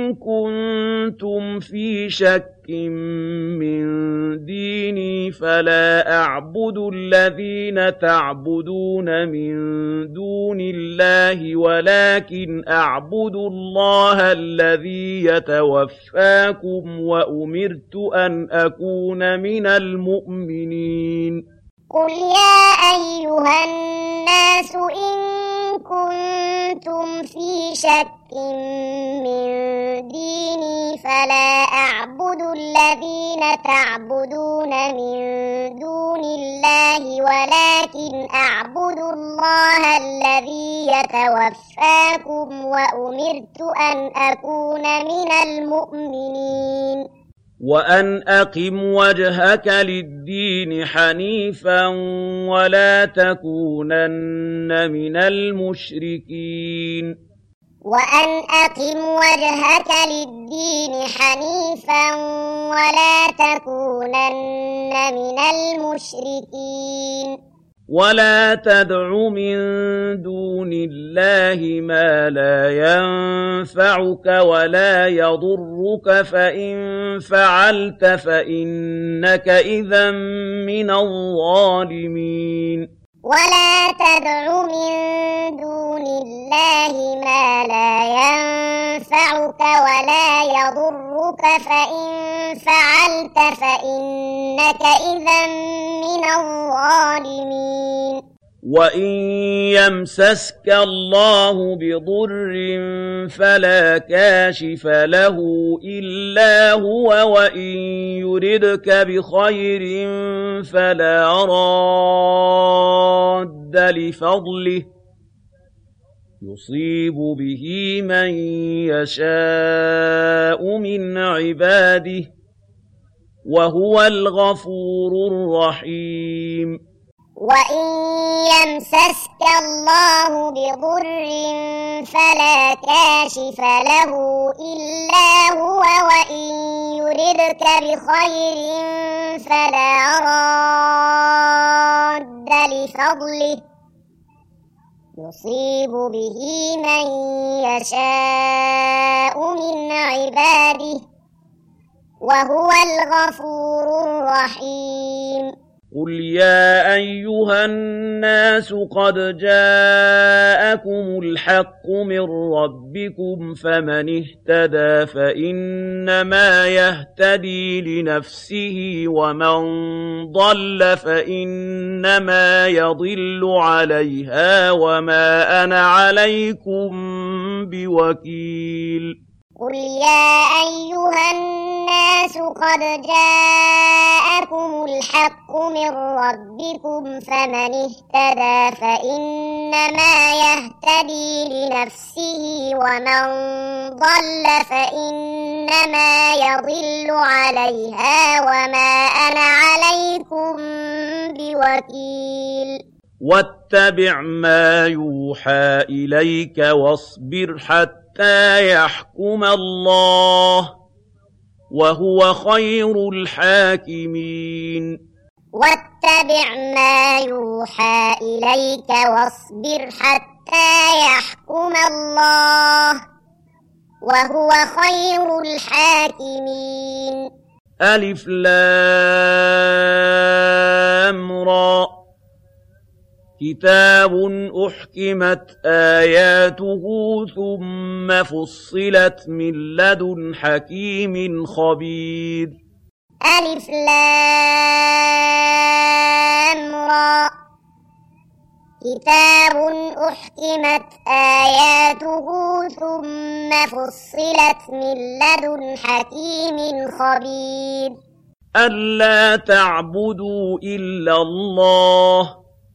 كنتم في شك من ديني فلا أعبد الذين تعبدون من دون الله ولكن أعبد الله الذي يتوفاكم وأمرت أن أكون من المؤمنين قل يا أيها الناس إن كنتم في شك من ديني فلا أعبد الذين تعبدون من دون الله ولكن أعبد الله الذي يتوفاكم وأمرت أن أكون من المؤمنين وأن أقم وجهك للدين حنيفا ولا تكونن من المشركين وأن أقم وجهك للدين حنيفا ولا تكونن من المشركين ولا تدع من دون الله ما لا ينفعك ولا يضرك فإن فعلت فإنك إذا من الظالمين ولا تدع من دون الله ما لا ينفعك ولا يضرك فإن فعلت فإنك إذا من الظالمين وإن يمسسك الله بضر فلا كاشف له إلا هو وإن يردك بخير فلا راد لفضله يصيب به من يشاء من عباده وهو الغفور الرحيم وإن يمسسك الله بضر فلا كاشف له إلا هو وإن يردك بخير فلا راد لفضله يصيب به من يشاء من عباده وهو الغفور الرحيم قل يا أيها الناس قد جاءكم الحق من ربكم فمن اهتدى فإنما يهتدي لنفسه ومن ضل فإنما يضل عليها وما أنا عليكم بوكيل قل يا أيها الناس قد جاءكم الحق من ربكم فمن اهتدى فإنما يهتدي لنفسه ومن ضل فإنما يضل عليها وما أنا عليكم بوكيل واتبع ما يوحى إليك واصبر حتى يحكم الله وهو خير الحاكمين واتبع ما يوحى إليك واصبر حتى يحكم الله وهو خير الحاكمين ألف لام را كتاب أحكمت آياته ثم فصلت من لدن حكيم خبير. ألف لام را كتاب أحكمت آياته ثم فصلت من لدن حكيم خبير. ألا تعبدوا إلا الله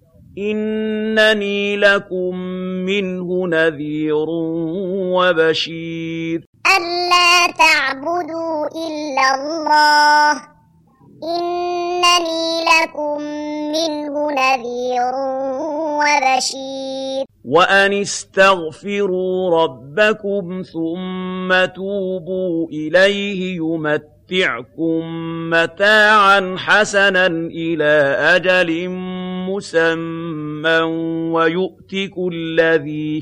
إنني لكم منه نذير وبشير. ألا تعبدوا إلا الله إنني لكم منه نذير وبشير. وأن استغفروا ربكم ثم توبوا إليه يمتعكم متاعا حسنا إلى أجل مسمى ويؤت كل ذي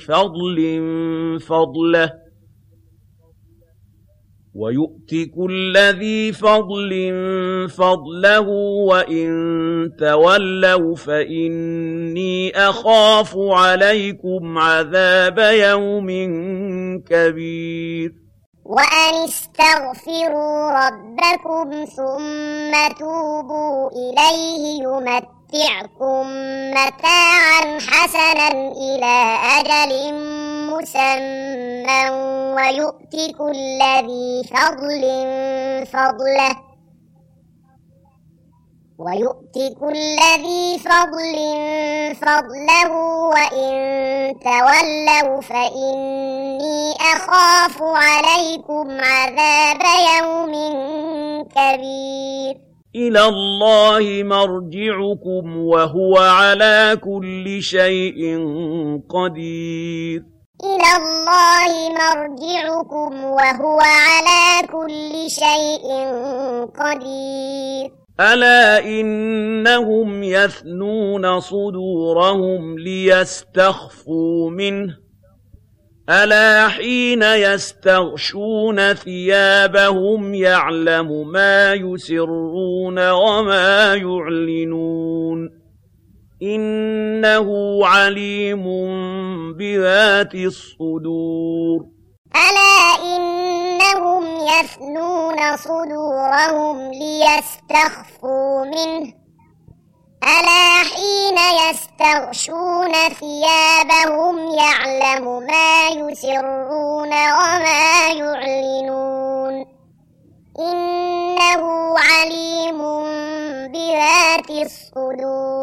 فضل فضله وإن تولوا فإني أخاف عليكم عذاب يوم كبير. وأن استغفروا ربكم ثم توبوا إليه يمتعكم متاعا حسنا إلى أجل مسمى ويؤت كل ذي فضل فضله وإن تولوا فإني أخاف عليكم عذاب يوم كبير. إلى الله مرجعكم وهو على كل شيء قدير. إلى الله مرجعكم وهو على كل شيء قدير. ألا إنهم يثنون صدورهم ليستخفوا منه ألا حين يستغشون ثيابهم يعلم ما يسرون وما يعلنون إنه عليم بذات الصدور. ألا إنهم يثنون صدورهم ليستخفوا منه ألا حين يستغشون ثيابهم يعلم ما يسرون وما يعلنون إنه عليم بذات الصدور.